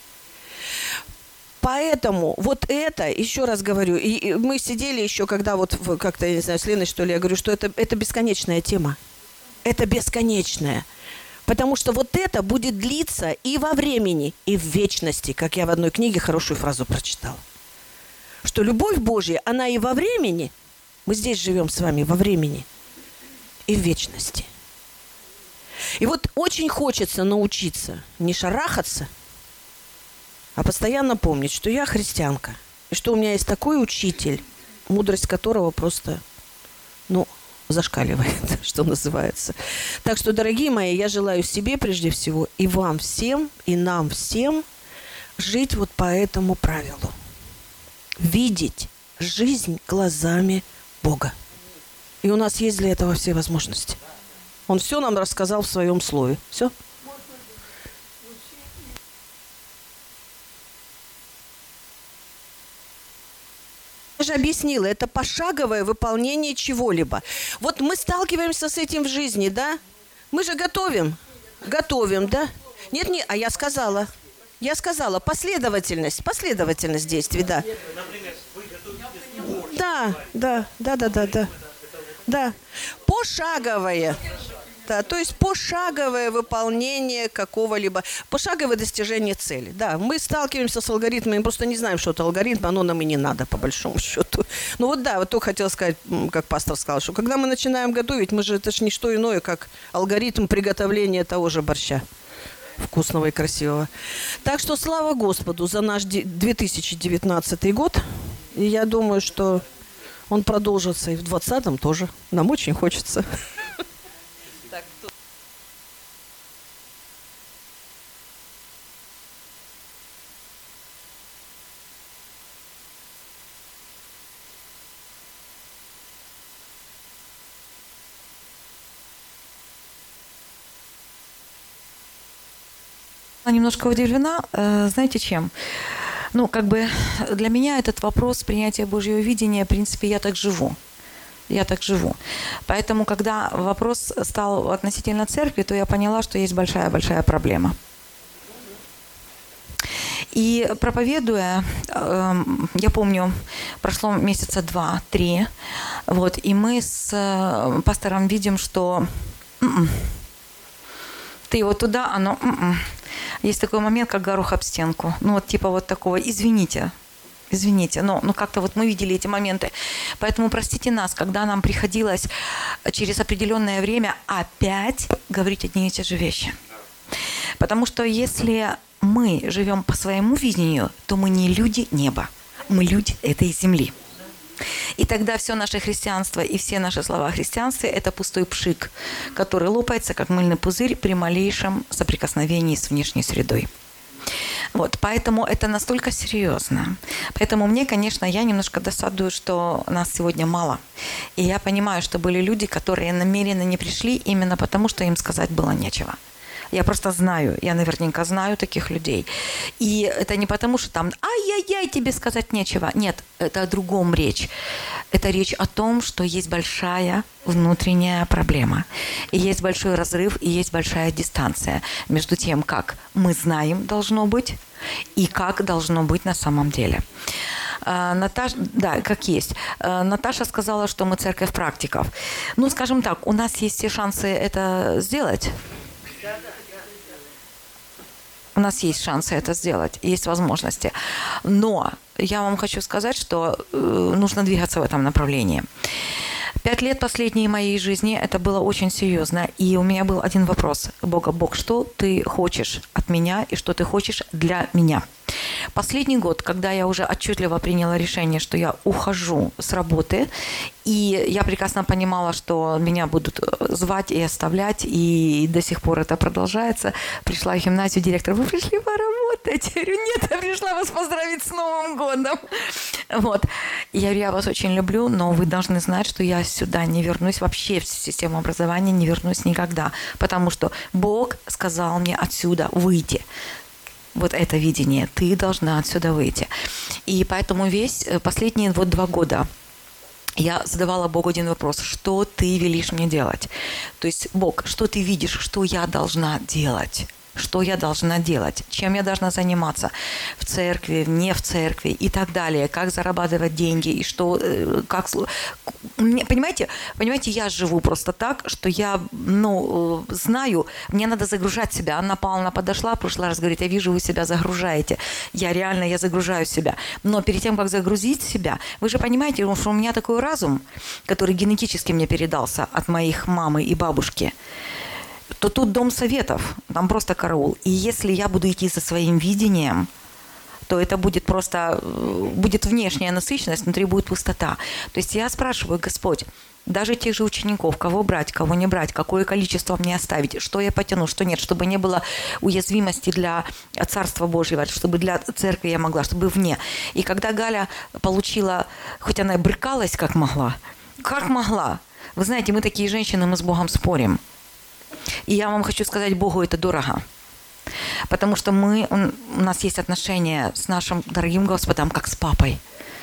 Поэтому вот это, еще раз говорю, и, и мы сидели еще, когда вот как-то, я не знаю, с Леной, что ли, я говорю, что это, это бесконечная тема. Это бесконечная. Потому что вот это будет длиться и во времени, и в вечности, как я в одной книге хорошую фразу прочитала. Что любовь Божья, она и во времени, мы здесь живем с вами во времени, и в вечности. И вот очень хочется научиться не шарахаться, а постоянно помнить, что я христианка, и что у меня есть такой учитель, мудрость которого просто, ну, зашкаливает, что называется. Так что, дорогие мои, я желаю себе прежде всего и вам всем, и нам всем жить вот по этому правилу. Видеть жизнь глазами Бога. И у нас есть для этого все возможности. Он все нам рассказал в своем слове. Все? Я же объяснила, это пошаговое выполнение чего-либо. Вот мы сталкиваемся с этим в жизни, да? Мы же готовим. Готовим, да? Нет, нет, а я сказала. Я сказала, последовательность. Последовательность действий, да. Да, да, да, да, да, да. Да. Пошаговое. Да, то есть пошаговое выполнение какого-либо, пошаговое достижение цели. Да, мы сталкиваемся с алгоритмами, просто не знаем, что это алгоритм, оно нам и не надо, по большому счету. Ну вот да, вот только хотела сказать, как пастор сказал, что когда мы начинаем готовить, мы же, это же не что иное, как алгоритм приготовления того же борща. Вкусного и красивого. Так что слава Господу за наш две тысячи девятнадцатый год. И я думаю, что он продолжится и в двадцатом тоже. Нам очень хочется. Немножко удивлена, знаете, чем? Ну, как бы для меня этот вопрос принятия Божьего видения, в принципе, я так живу. Я так живу. Поэтому, когда вопрос стал относительно церкви, то я поняла, что есть большая-большая проблема. И проповедуя, я помню, прошло месяца два-три, вот, и мы с пастором видим, что ты вот туда, оно... Есть такой момент, как горох об стенку. Ну, вот типа вот такого, извините, извините, но ну, как-то вот мы видели эти моменты. Поэтому простите нас, когда нам приходилось через определенное время опять говорить одни и те же вещи. Потому что если мы живем по своему видению, то мы не люди неба, мы люди этой земли. И тогда все наше христианство и все наши слова о христианстве – это пустой пшик, который лопается, как мыльный пузырь, при малейшем соприкосновении с внешней средой. Вот, поэтому это настолько серьезно. Поэтому мне, конечно, я немножко досадую, что нас сегодня мало. И я понимаю, что были люди, которые намеренно не пришли именно потому, что им сказать было нечего. Я просто знаю, я наверняка знаю таких людей. И это не потому, что там «ай-яй-яй, тебе сказать нечего». Нет, это о другом речь. Это речь о том, что есть большая внутренняя проблема. И есть большой разрыв, и есть большая дистанция между тем, как мы знаем должно быть, и как должно быть на самом деле. Наташа, да, как есть. Наташа сказала, что мы церковь практиков. Ну, скажем так, у нас есть все шансы это сделать. У нас есть шансы это сделать, есть возможности. Но я вам хочу сказать, что э, нужно двигаться в этом направлении. Пять лет последней моей жизни это было очень серьезно. И у меня был один вопрос. Бога, Бог, что ты хочешь от меня и что ты хочешь для меня? Последний год, когда я уже отчетливо приняла решение, что я ухожу с работы, и я прекрасно понимала, что меня будут звать и оставлять, и до сих пор это продолжается. Пришла в гимназию директор: вы пришли поработать? Я говорю: нет, я пришла вас поздравить с Новым годом. Вот. Я говорю: я вас очень люблю, но вы должны знать, что я сюда не вернусь, вообще в систему образования не вернусь никогда, потому что Бог сказал мне отсюда выйти. Вот это видение. Ты должна отсюда выйти. И поэтому весь последние вот два года я задавала Богу один вопрос: что ты велишь мне делать? То есть: Бог, что ты видишь, что я должна делать? Что я должна делать? Чем я должна заниматься? В церкви, не в церкви и так далее. Как зарабатывать деньги? И что, как... Понимаете, понимаете, я живу просто так, что я, ну, знаю, мне надо загружать себя. Анна Павловна подошла в прошлый раз, говорит: я вижу, вы себя загружаете. Я реально, я загружаю себя. Но перед тем, как загрузить себя, вы же понимаете, что у меня такой разум, который генетически мне передался от моих мамы и бабушки, то тут дом советов, там просто караул. И если я буду идти со своим видением, то это будет просто, будет внешняя насыщенность, внутри будет пустота. То есть я спрашиваю: Господь, даже тех же учеников, кого брать, кого не брать, какое количество мне оставить, что я потяну, что нет, чтобы не было уязвимости для Царства Божьего, чтобы для церкви я могла, чтобы вне. И когда Галя получила, хоть она и брыкалась как могла, как могла, вы знаете, мы такие женщины, мы с Богом спорим. И я вам хочу сказать, Богу это дорого. Потому что мы, у нас есть отношения с нашим дорогим Господом, как с папой.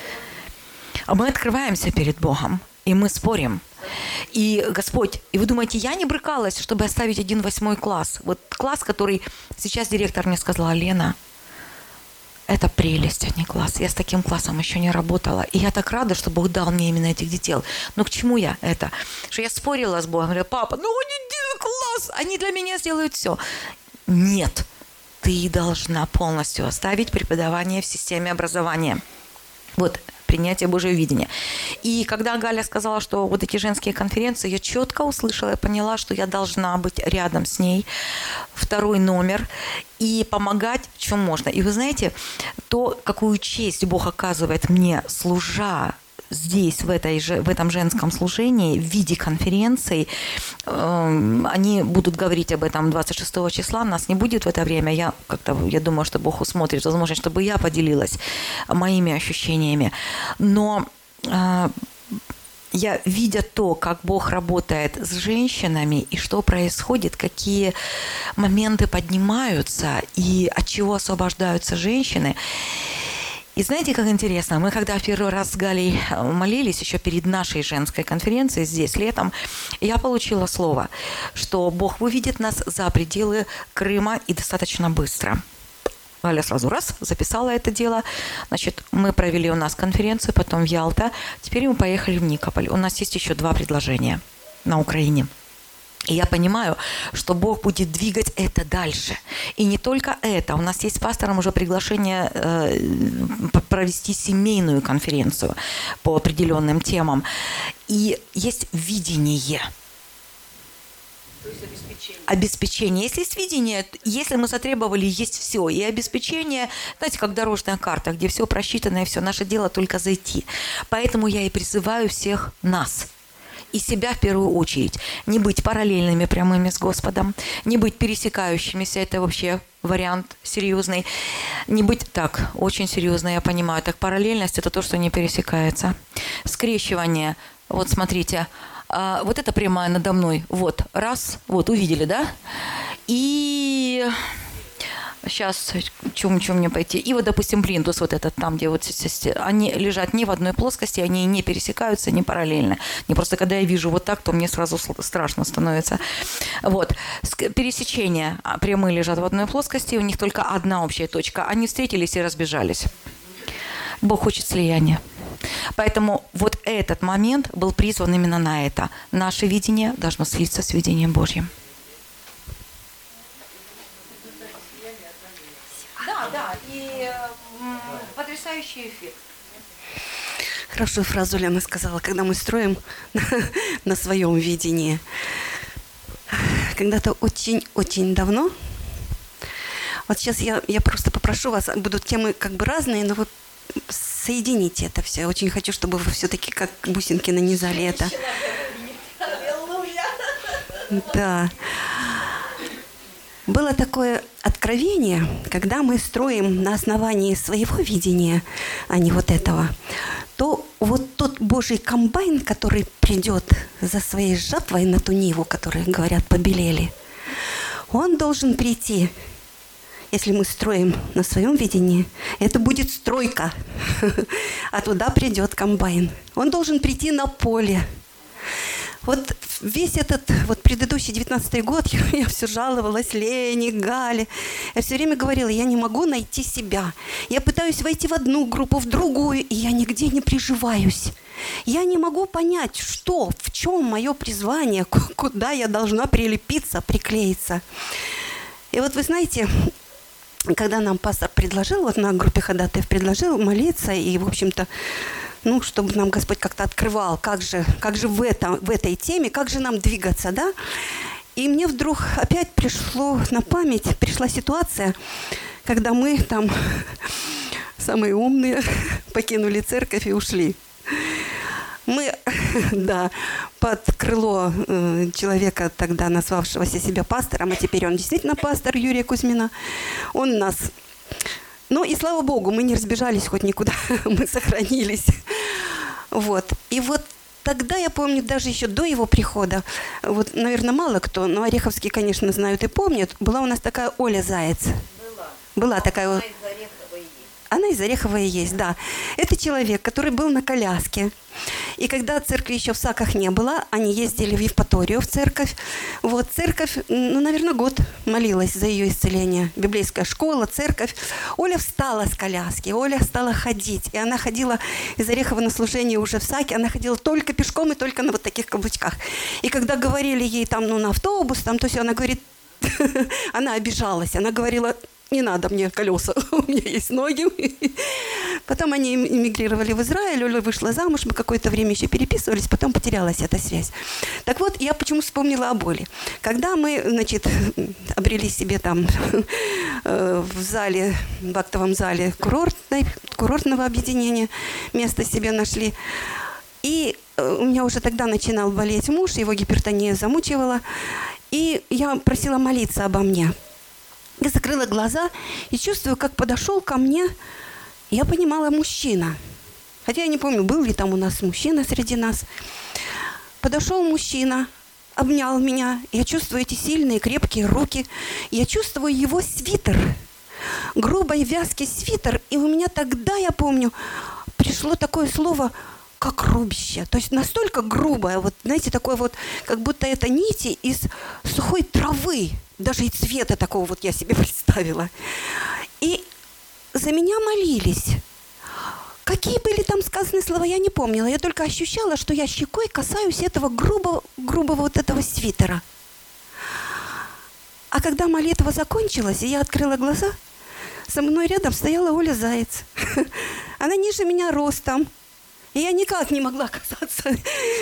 А мы открываемся перед Богом, и мы спорим. И Господь, и вы думаете, я не брыкалась, чтобы оставить один восьмой класс? Вот класс, который сейчас директор мне сказала: Лена, это прелесть, а не класс. Я с таким классом еще не работала. И я так рада, что Бог дал мне именно этих детей. Но к чему я это? Что я спорила с Богом, говорю: папа, ну они класс, они для меня сделают все. Нет, ты должна полностью оставить преподавание в системе образования. Вот, принятие Божьего видения. И когда Галя сказала, что вот эти женские конференции, я четко услышала и поняла, что я должна быть рядом с ней, второй номер, и помогать, в чем можно. И вы знаете, то, какую честь Бог оказывает мне, служа здесь, в, этой же, в этом женском служении, в виде конференций, э, они будут говорить об этом двадцать шестого числа, нас не будет в это время. Я как-то, я думаю, что Бог усмотрит возможность, чтобы я поделилась моими ощущениями. Но э, я, видя то, как Бог работает с женщинами, и что происходит, какие моменты поднимаются, и от чего освобождаются женщины. И знаете, как интересно, мы когда в первый раз с Галей молились, еще перед нашей женской конференцией здесь летом, я получила слово, что Бог выведет нас за пределы Крыма и достаточно быстро. Галя сразу раз записала это дело. Значит, мы провели у нас конференцию, потом в Ялта. Теперь мы поехали в Никополь. У нас есть еще два предложения на Украине. И я понимаю, что Бог будет двигать это дальше. И не только это. У нас есть с пастором уже приглашение э, провести семейную конференцию по определенным темам. И есть видение. То есть обеспечение. Обеспечение. Если есть видение, если мы затребовали, есть все. И обеспечение, знаете, как дорожная карта, где все просчитано и все. Наше дело только зайти. Поэтому я и призываю всех нас. И себя в первую очередь. Не быть параллельными прямыми с Господом, не быть пересекающимися, это вообще вариант серьезный. Не быть так, очень серьезно, я понимаю. Так параллельность – это то, что не пересекается. Скрещивание, вот смотрите, а, вот это прямая надо мной, вот, раз, вот, увидели, да? И... Сейчас, чем, чем мне пойти? И вот, допустим, плинтус вот этот там, где вот они лежат не в одной плоскости, они не пересекаются, не параллельно. Не просто когда я вижу вот так, то мне сразу страшно становится. Вот. Пересечения прямые лежат в одной плоскости, у них только одна общая точка. Они встретились и разбежались. Бог хочет слияния. Поэтому вот этот момент был призван именно на это. Наше видение должно слиться с видением Божьим. Да, да, и м, потрясающий эффект. Хорошую фразу Лена сказала, когда мы строим на, на своем видении. Когда-то очень-очень давно Вот сейчас я, я просто попрошу вас, будут темы как бы разные, но вы соедините это все. Очень хочу, чтобы вы все-таки как бусинки нанизали это. Да. Было такое откровение, когда мы строим на основании своего видения, а не вот этого, то вот тот Божий комбайн, который придет за своей жатвой на ту ниву, которые, говорят, побелели, он должен прийти. Если мы строим на своем видении, это будет стройка, а туда придет комбайн. Он должен прийти на поле. Вот весь этот вот предыдущий девятнадцатый год я, я все жаловалась Лене, Гале. Я все время говорила, я не могу найти себя. Я пытаюсь войти в одну группу, в другую, и я нигде не приживаюсь. Я не могу понять, что, в чем мое призвание, куда я должна прилепиться, приклеиться. И вот вы знаете, когда нам пастор предложил, вот на группе ходатаев предложил молиться, и, в общем-то, ну, чтобы нам Господь как-то открывал, как же, как же в, этом, в этой теме, как же нам двигаться, да? И мне вдруг опять пришло на память, пришла ситуация, когда мы там, самые умные, покинули церковь и ушли. Мы, да, под крыло э, человека, тогда назвавшегося себя пастором, а теперь он действительно пастор, Юрия Кузьмина, он нас... Ну и слава Богу, мы не разбежались хоть никуда, мы сохранились. Вот. И вот тогда, я помню, даже еще до его прихода, вот, наверное, мало кто, но Ореховские, конечно, знают и помнят, была у нас такая Оля Заяц. Была. Была такая... Она из Орехова и есть, да. Это человек, который был на коляске. И когда церкви еще в Саках не было, они ездили в Евпаторию, в церковь. Вот церковь, ну, наверное, год молилась за ее исцеление. Библейская школа, церковь. Оля встала с коляски, Оля стала ходить. И она ходила из Орехова на служение уже в Саке. Она ходила только пешком и только на вот таких каблучках. И когда говорили ей там, ну, на автобус, там, то есть она говорит, она обижалась. Она говорила... Не надо мне колеса, у меня есть ноги. Потом они эмигрировали в Израиль, Оля вышла замуж, мы какое-то время еще переписывались, потом потерялась эта связь. Так вот, я почему вспомнила о боли. Когда мы, значит, обрели себе там в зале, в актовом зале курортной, курортного объединения, место себе нашли, и у меня уже тогда начинал болеть муж, его гипертония замучивала, и я просила молиться обо мне. Я закрыла глаза и чувствую, как подошел ко мне, я понимала, мужчина. Хотя я не помню, был ли там у нас мужчина среди нас. Подошел мужчина, обнял меня. Я чувствую эти сильные, крепкие руки. Я чувствую его свитер. Грубый, вязкий свитер. И у меня тогда, я помню, пришло такое слово, как рубище. То есть настолько грубое, вот, знаете, такое вот, как будто это нити из сухой травы. Даже и цвета такого вот я себе представила. И за меня молились. Какие были там сказаны слова, я не помнила. Я только ощущала, что я щекой касаюсь этого грубого, грубого вот этого свитера. А когда молитва закончилась, и я открыла глаза, со мной рядом стояла Оля Заяц. Она ниже меня ростом. И я никак не могла касаться.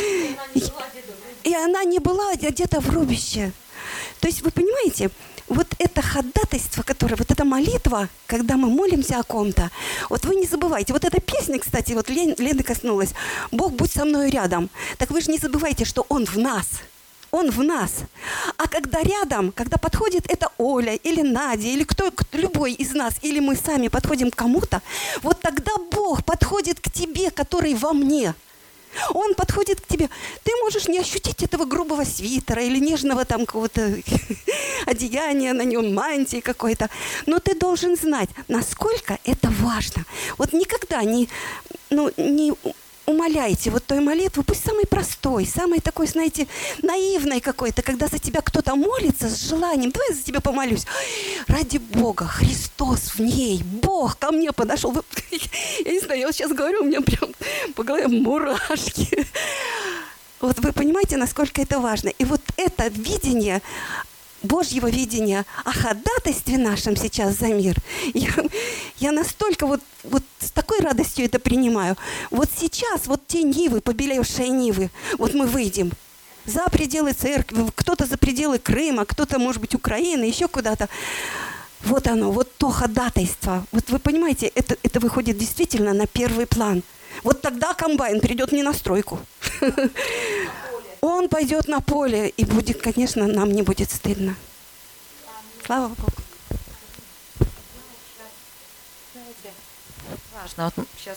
И она не была одета в рубище. То есть, вы понимаете, вот это ходатайство, которое, вот эта молитва, когда мы молимся о ком-то, вот вы не забывайте, вот эта песня, кстати, вот Лен, Лены коснулась, «Бог, будь со мной рядом», так вы же не забывайте, что Он в нас, Он в нас. А когда рядом, когда подходит эта Оля или Надя, или кто, любой из нас, или мы сами подходим к кому-то, вот тогда Бог подходит к тебе, который во мне. Он подходит к тебе. Ты можешь не ощутить этого грубого свитера или нежного там какого-то одеяния на нем, мантии какой-то. Но ты должен знать, насколько это важно. Вот никогда не, ну, не умоляйте вот той молитвы, пусть самой простой, самой такой, знаете, наивной какой-то, когда за тебя кто-то молится с желанием, давай я за тебя помолюсь. Ради Бога, Христос в ней, Бог ко мне подошел. Я не знаю, я вот сейчас говорю, у меня прям по голове мурашки. Вот вы понимаете, насколько это важно. И вот это видение, Божьего видения о ходатайстве нашем сейчас за мир, я, я настолько вот, вот с такой радостью это принимаю. Вот сейчас вот те нивы, побелевшие нивы, вот мы выйдем за пределы церкви, кто-то за пределы Крыма, кто-то, может быть, Украины, еще куда-то. Вот оно, вот то ходатайство. Вот вы понимаете, это, это выходит действительно на первый план. Вот тогда комбайн придет не на стройку. Он пойдет на поле, и будет, конечно, нам не будет стыдно. Слава Богу. Важно, вот сейчас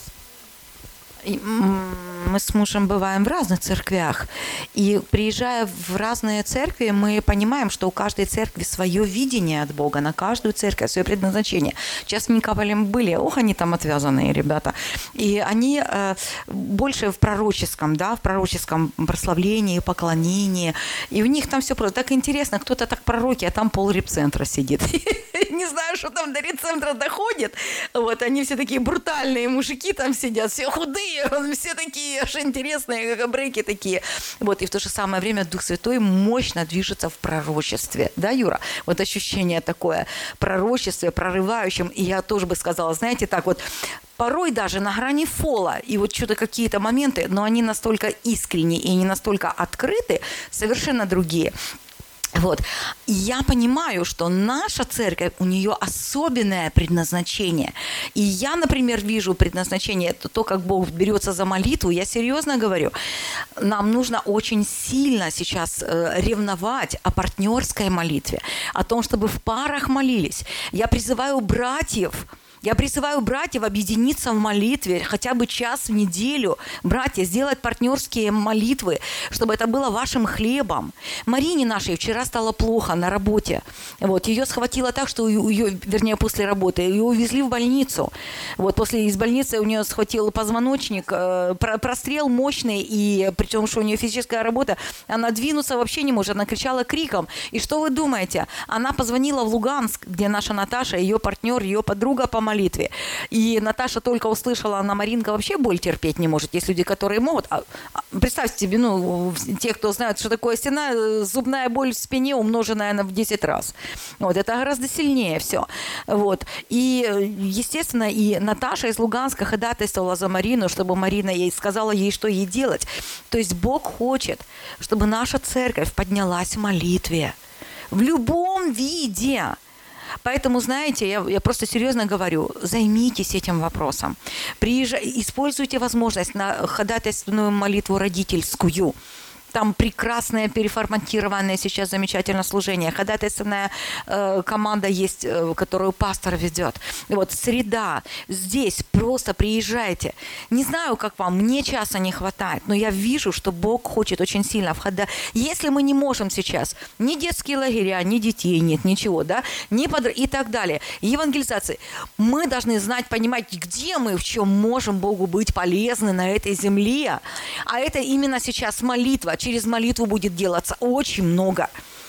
мы с мужем бываем в разных церквях, и приезжая в разные церкви, мы понимаем, что у каждой церкви свое видение от Бога, на каждую церковь свое предназначение. Сейчас в Никополе мы были, ох, они там отвязанные ребята, и они э, больше в пророческом, да, в пророческом прославлении, поклонении, и у них там все просто так интересно, кто-то так пророки, а там пол репцентра сидит. Не знаю, что там до репцентра доходит, вот, они все такие брутальные мужики там сидят, все худые, все такие аж интересные, как брейки такие. Вот, и в то же самое время Дух Святой мощно движется в пророчестве. Да, Юра? Вот ощущение такое, пророчестве, прорывающем. И я тоже бы сказала, знаете, так вот, порой даже на грани фола, и вот что-то какие-то моменты, но они настолько искренние и не настолько открыты, совершенно другие. Вот. И я понимаю, что наша церковь, у нее особенное предназначение. И я, например, вижу предназначение, это то, как Бог берется за молитву. Я серьезно говорю, нам нужно очень сильно сейчас э, ревновать о партнерской молитве, о том, чтобы в парах молились. Я призываю братьев, Я призываю братьев объединиться в молитве хотя бы час в неделю. Братья, сделать партнерские молитвы, чтобы это было вашим хлебом. Марине нашей вчера стало плохо на работе. Вот, ее схватило так, что ее, вернее, после работы, ее увезли в больницу. Вот, после из больницы у нее схватил позвоночник, э, прострел мощный, и причем, что у нее физическая работа, она двинуться вообще не может, она кричала криком. И что вы думаете? Она позвонила в Луганск, где наша Наташа, ее партнер, ее подруга по молитве. И Наташа только услышала, она, Маринка вообще боль терпеть не может. Есть люди, которые могут. А, а, представьте себе, ну, те, кто знают, что такое стена, зубная боль в спине, умноженная на в десять раз. Вот, это гораздо сильнее все. Вот. И, естественно, и Наташа из Луганска ходатайствовала за Марину, чтобы Марина ей сказала ей, что ей делать. То есть Бог хочет, чтобы наша церковь поднялась в молитве. В любом виде. Поэтому, знаете, я, я просто серьезно говорю, займитесь этим вопросом. Приезжай, используйте возможность на ходатайственную молитву родительскую. Там прекрасное переформатированное сейчас замечательное служение. Ходатайственная э, команда есть, э, которую пастор ведет. Вот среда. Здесь просто приезжайте. Не знаю, как вам, мне часа не хватает, но я вижу, что Бог хочет очень сильно входа. Если мы не можем сейчас, ни детские лагеря, ни детей нет, ничего, да, ни под... и так далее, евангелизации, мы должны знать, понимать, где мы, в чем можем Богу быть полезны на этой земле. А это именно сейчас молитва. Через молитву будет делаться очень много.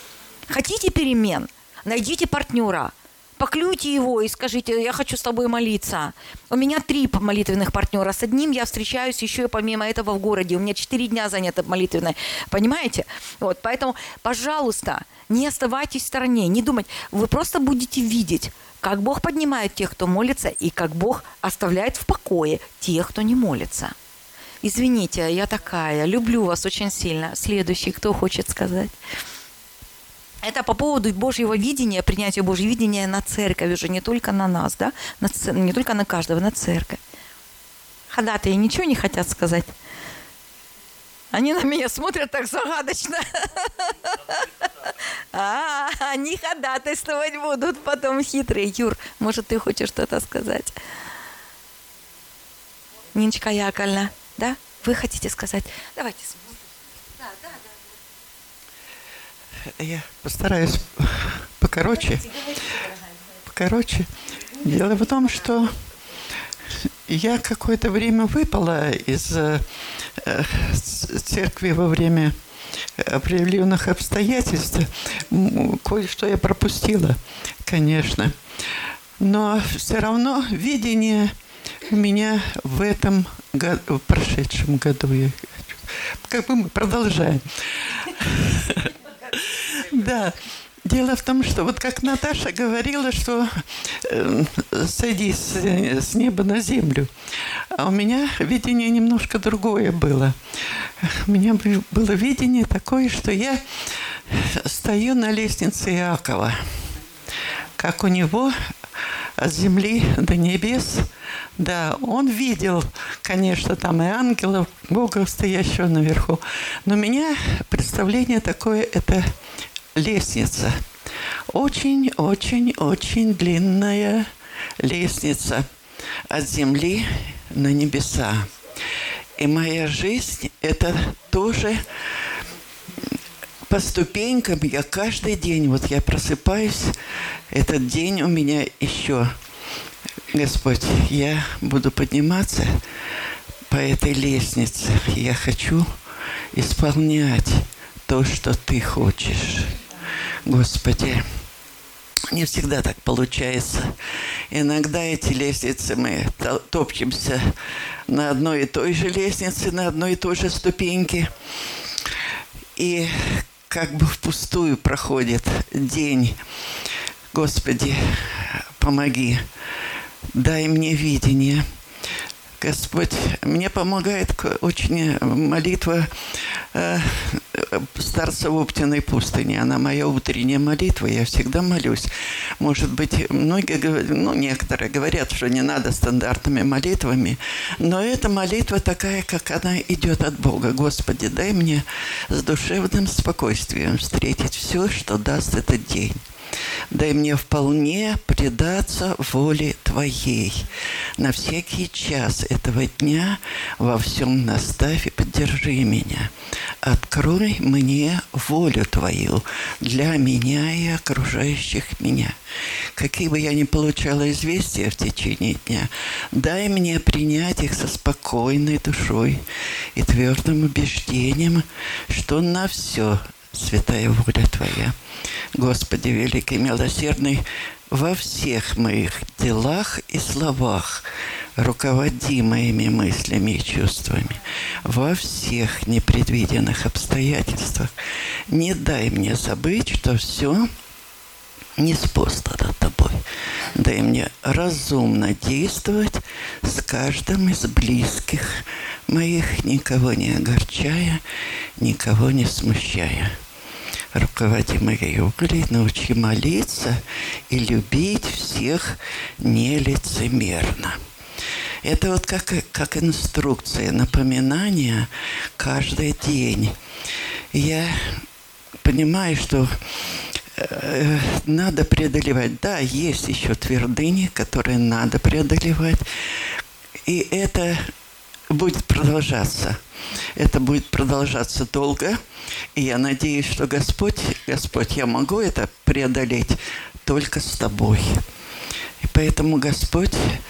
Хотите перемен? Найдите партнера, поклюйте его и скажите, я хочу с тобой молиться. У меня три молитвенных партнера. С одним я встречаюсь еще и помимо этого в городе. У меня четыре дня занято молитвенной. Понимаете? Вот, поэтому, пожалуйста, не оставайтесь в стороне, не думать. Вы просто будете видеть, как Бог поднимает тех, кто молится, и как Бог оставляет в покое тех, кто не молится. Извините, я такая, люблю вас очень сильно. Следующий, кто хочет сказать? Это по поводу Божьего видения, принятия Божьего видения на церковь уже, не только на нас, да? На, не только на каждого, на церковь. Ходатаи ничего не хотят сказать? Они на меня смотрят так загадочно. А, они ходатайствовать будут потом хитрые. Юр, может, ты хочешь что-то сказать? Ниночка Яковлевна. Да? Вы хотите сказать? Давайте. Да, да, да. Я постараюсь покороче. Говорите, говорите, покороче. Дело в том, что я какое-то время выпала из э, церкви во время определенных обстоятельств. Кое-что я пропустила, конечно. Но все равно видение у меня в этом году, в прошедшем году, я, как бы мы продолжаем. Да. Дело в том, что вот как Наташа говорила, что э, сойди с, с неба на землю, а у меня видение немножко другое было. У меня было видение такое, что я стою на лестнице Иакова. как у него от земли до небес. Да, он видел, конечно, там и ангелов, Бога, стоящего наверху. Но у меня представление такое, это лестница. Очень-очень-очень длинная лестница от земли на небеса. И моя жизнь – это тоже по ступенькам. Я каждый день, вот я просыпаюсь, этот день у меня еще. Господь, я буду подниматься по этой лестнице. Я хочу исполнять то, что Ты хочешь. Господи, не всегда так получается. Иногда эти лестницы, мы топчемся на одной и той же лестнице, на одной и той же ступеньке. И как бы впустую проходит день. Господи, помоги, дай мне видение. Господь, мне помогает очень молитва э, старца в Оптиной пустыне. Она моя утренняя молитва, я всегда молюсь. Может быть, многие, ну, некоторые говорят, что не надо стандартными молитвами, но эта молитва такая, как она идет от Бога. Господи, дай мне с душевным спокойствием встретить все, что даст этот день. Дай мне вполне предаться воле Твоей. На всякий час этого дня во всем наставь и поддержи меня. Открой мне волю Твою для меня и окружающих меня. Какие бы я ни получала известия в течение дня, дай мне принять их со спокойной душой и твердым убеждением, что на все святая воля Твоя. Господи, великий, милосердный, во всех моих делах и словах, руководи моими мыслями и чувствами, во всех непредвиденных обстоятельствах, не дай мне забыть, что все ниспослано Тобой. Дай мне разумно действовать с каждым из близких моих, никого не огорчая, никого не смущая. Руководи моей волей, научи молиться и любить всех нелицемерно. Это вот как, как инструкция, напоминание каждый день. Я понимаю, что э, надо преодолевать. Да, есть еще твердыни, которые надо преодолевать. И это будет продолжаться. Это будет продолжаться долго. И я надеюсь, что Господь, Господь, я могу это преодолеть только с Тобой. И поэтому, Господь,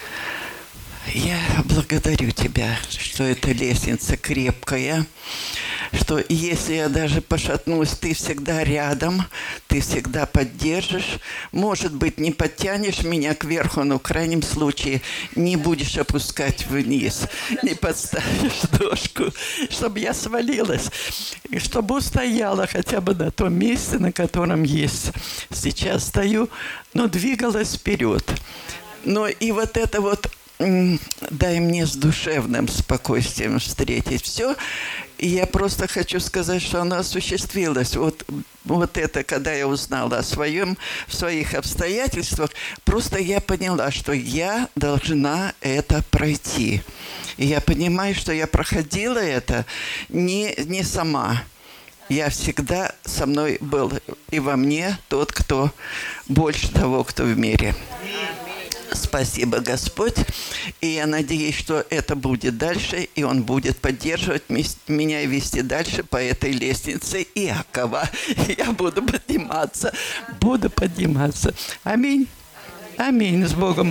я благодарю Тебя, что эта лестница крепкая, что если я даже пошатнусь, Ты всегда рядом, Ты всегда поддержишь. Может быть, не подтянешь меня кверху, но в крайнем случае не будешь опускать вниз, не подставишь дошку, чтобы я свалилась, и чтобы устояла хотя бы на том месте, на котором есть. Сейчас стою, но двигалась вперед. Но и вот это вот дай мне с душевным спокойствием встретить все. И я просто хочу сказать, что оно осуществилось. Вот, вот это, когда я узнала о своем, в своих обстоятельствах, просто я поняла, что я должна это пройти. И я понимаю, что я проходила это не, не сама. Я всегда со мной был, и во мне тот, кто больше того, кто в мире. Спасибо, Господь. И я надеюсь, что это будет дальше, и Он будет поддерживать меня и вести дальше по этой лестнице Иакова. Я буду подниматься, буду подниматься. Аминь. Аминь. С Богом.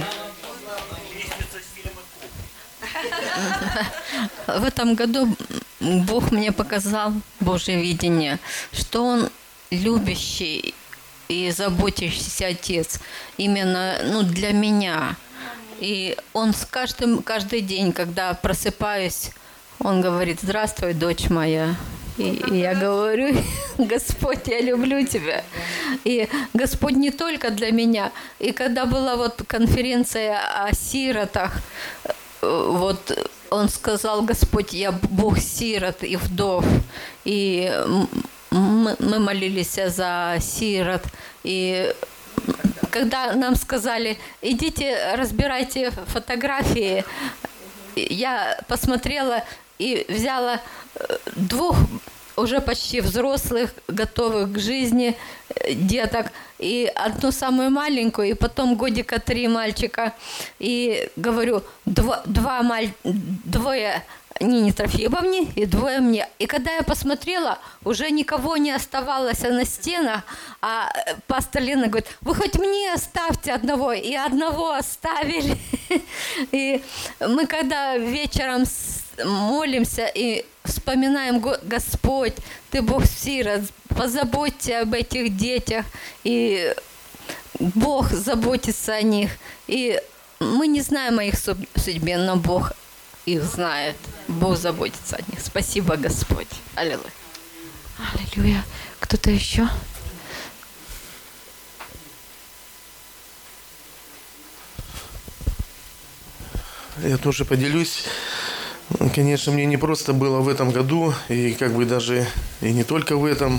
В этом году Бог мне показал Божье видение, что Он любящий и заботящийся Отец именно, ну, для меня. И Он с каждым, каждый день, когда просыпаюсь, Он говорит: здравствуй, дочь моя. И, и я говорю: Господь, я люблю Тебя. И Господь не только для меня. И когда была вот конференция о сиротах, вот Он сказал: Господь, я Бог сирот и вдов. И мы молились за сирот, и когда нам сказали, идите разбирайте фотографии, я посмотрела и взяла двух уже почти взрослых, готовых к жизни деток, и одну самую маленькую, и потом годика три мальчика. И говорю, два, два маль, двое Нине Трофимовне и двое мне. И когда я посмотрела, уже никого не оставалось на стенах, а пастор Лена говорит, вы хоть мне оставьте одного, и одного оставили. И мы когда вечером молимся и вспоминаем, Господь, Ты Бог Сира, позаботься об этих детях, и Бог заботится о них. И мы не знаем о их судьбе, но Бог их знает. Бог заботится о них. Спасибо, Господь. Аллилуйя. Аллилуйя. Кто-то еще? Я тоже поделюсь. Конечно, мне не просто было в этом году, и как бы даже и не только в этом.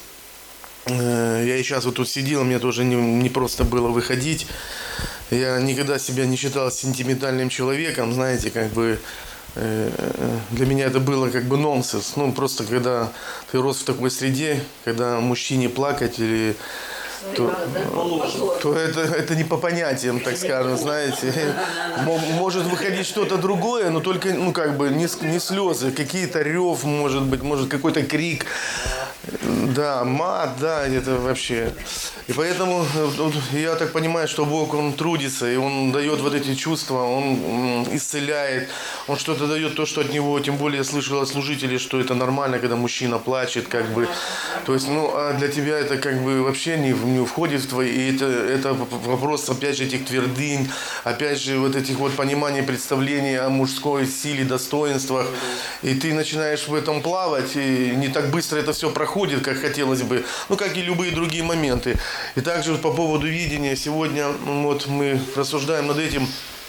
Я и сейчас вот тут сидел, мне тоже не, не просто было выходить. Я никогда себя не считал сентиментальным человеком, знаете, как бы для меня это было как бы нонсенс. Ну, просто когда ты рос в такой среде, когда мужчине плакать или... То, то это, это не по понятиям, так скажем, знаете. Может выходить что-то другое, но только, ну, как бы, не, не слезы, какие-то рев, может быть, может какой-то крик. Да, мат, да, это вообще. И поэтому я так понимаю, что Бог, Он трудится, и Он дает вот эти чувства, Он исцеляет, Он что-то дает, то, что от Него, тем более я слышал от служителей, что это нормально, когда мужчина плачет, как бы. То есть, ну, а для тебя это как бы вообще не, не входит в твои, и это, это вопрос, опять же, этих твердынь, опять же, вот этих вот пониманий, представлений о мужской силе, достоинствах, и ты начинаешь в этом плавать, и не так быстро это все проходит, как хотелось бы, ну, как и любые другие моменты. И также по поводу видения, сегодня вот мы рассуждаем над этим.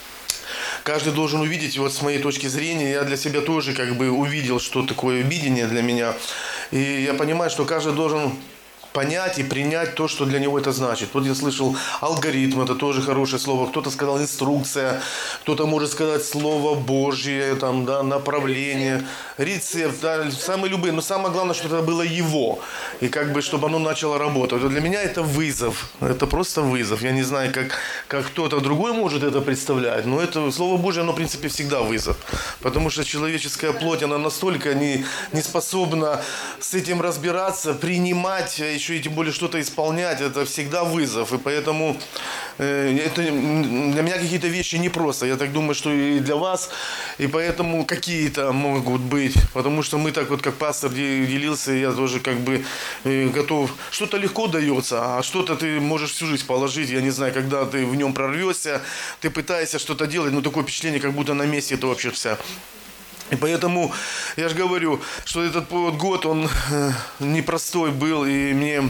Каждый должен увидеть, вот с моей точки зрения, я для себя тоже как бы увидел, что такое видение для меня. И я понимаю, что каждый должен понять и принять то, что для него это значит. Вот я слышал алгоритм, это тоже хорошее слово. Кто-то сказал инструкция, кто-то может сказать слово Божье, там, да, направление, рецепт, да, самые любые. Но самое главное, что это было его. И как бы, чтобы оно начало работать. Вот для меня это вызов. Это просто вызов. Я не знаю, как, как кто-то другой может это представлять, но это слово Божье, оно, в принципе, всегда вызов. Потому что человеческая плоть, она настолько не, не способна с этим разбираться, принимать, еще и тем более что-то исполнять, это всегда вызов. И поэтому э, это для меня какие-то вещи непросто. Я так думаю, что и для вас. И поэтому какие-то могут быть. Потому что мы так вот, как пастор делился, я тоже как бы э, готов. Что-то легко дается, а что-то ты можешь всю жизнь положить. Я не знаю, когда ты в нем прорвешься, ты пытаешься что-то делать, но такое впечатление, как будто на месте это вообще вся. И поэтому я же говорю, что этот вот год, он э, непростой был, и мне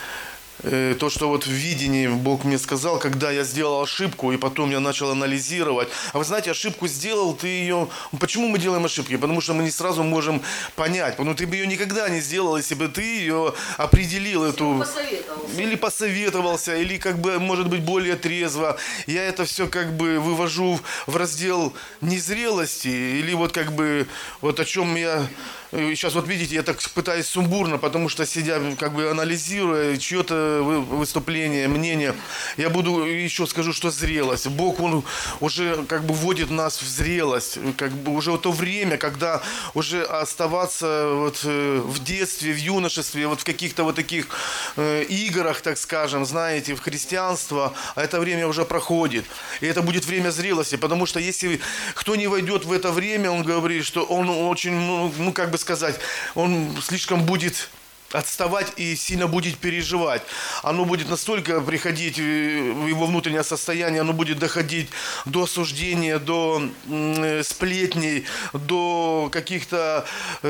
э, то, что вот в видении Бог мне сказал, когда я сделал ошибку, и потом я начал анализировать. А вы знаете, ошибку сделал, ты ее... Почему мы делаем ошибки? Потому что мы не сразу можем понять. Ну, ты бы ее никогда не сделал, если бы ты ее определил, эту... Посоветовался. Или посоветовался, или как бы, может быть, более трезво. Я это все как бы вывожу в раздел незрелости, или вот как бы, вот о чем я... Сейчас вот видите, я так пытаюсь сумбурно, потому что сидя, как бы анализируя чье-то выступление, мнение, я буду еще скажу, что зрелость. Бог, Он уже как бы вводит нас в зрелость, как бы уже то время, когда уже оставаться вот в детстве, в юношестве, вот в каких-то вот таких э, играх, так скажем, знаете, в христианство, а это время уже проходит. И это будет время зрелости, потому что если кто не войдет в это время, он говорит, что он очень, ну, ну как бы сказать, он слишком будет отставать и сильно будет переживать. Оно будет настолько приходить в его внутреннее состояние, оно будет доходить до осуждения, до э, сплетней, до каких-то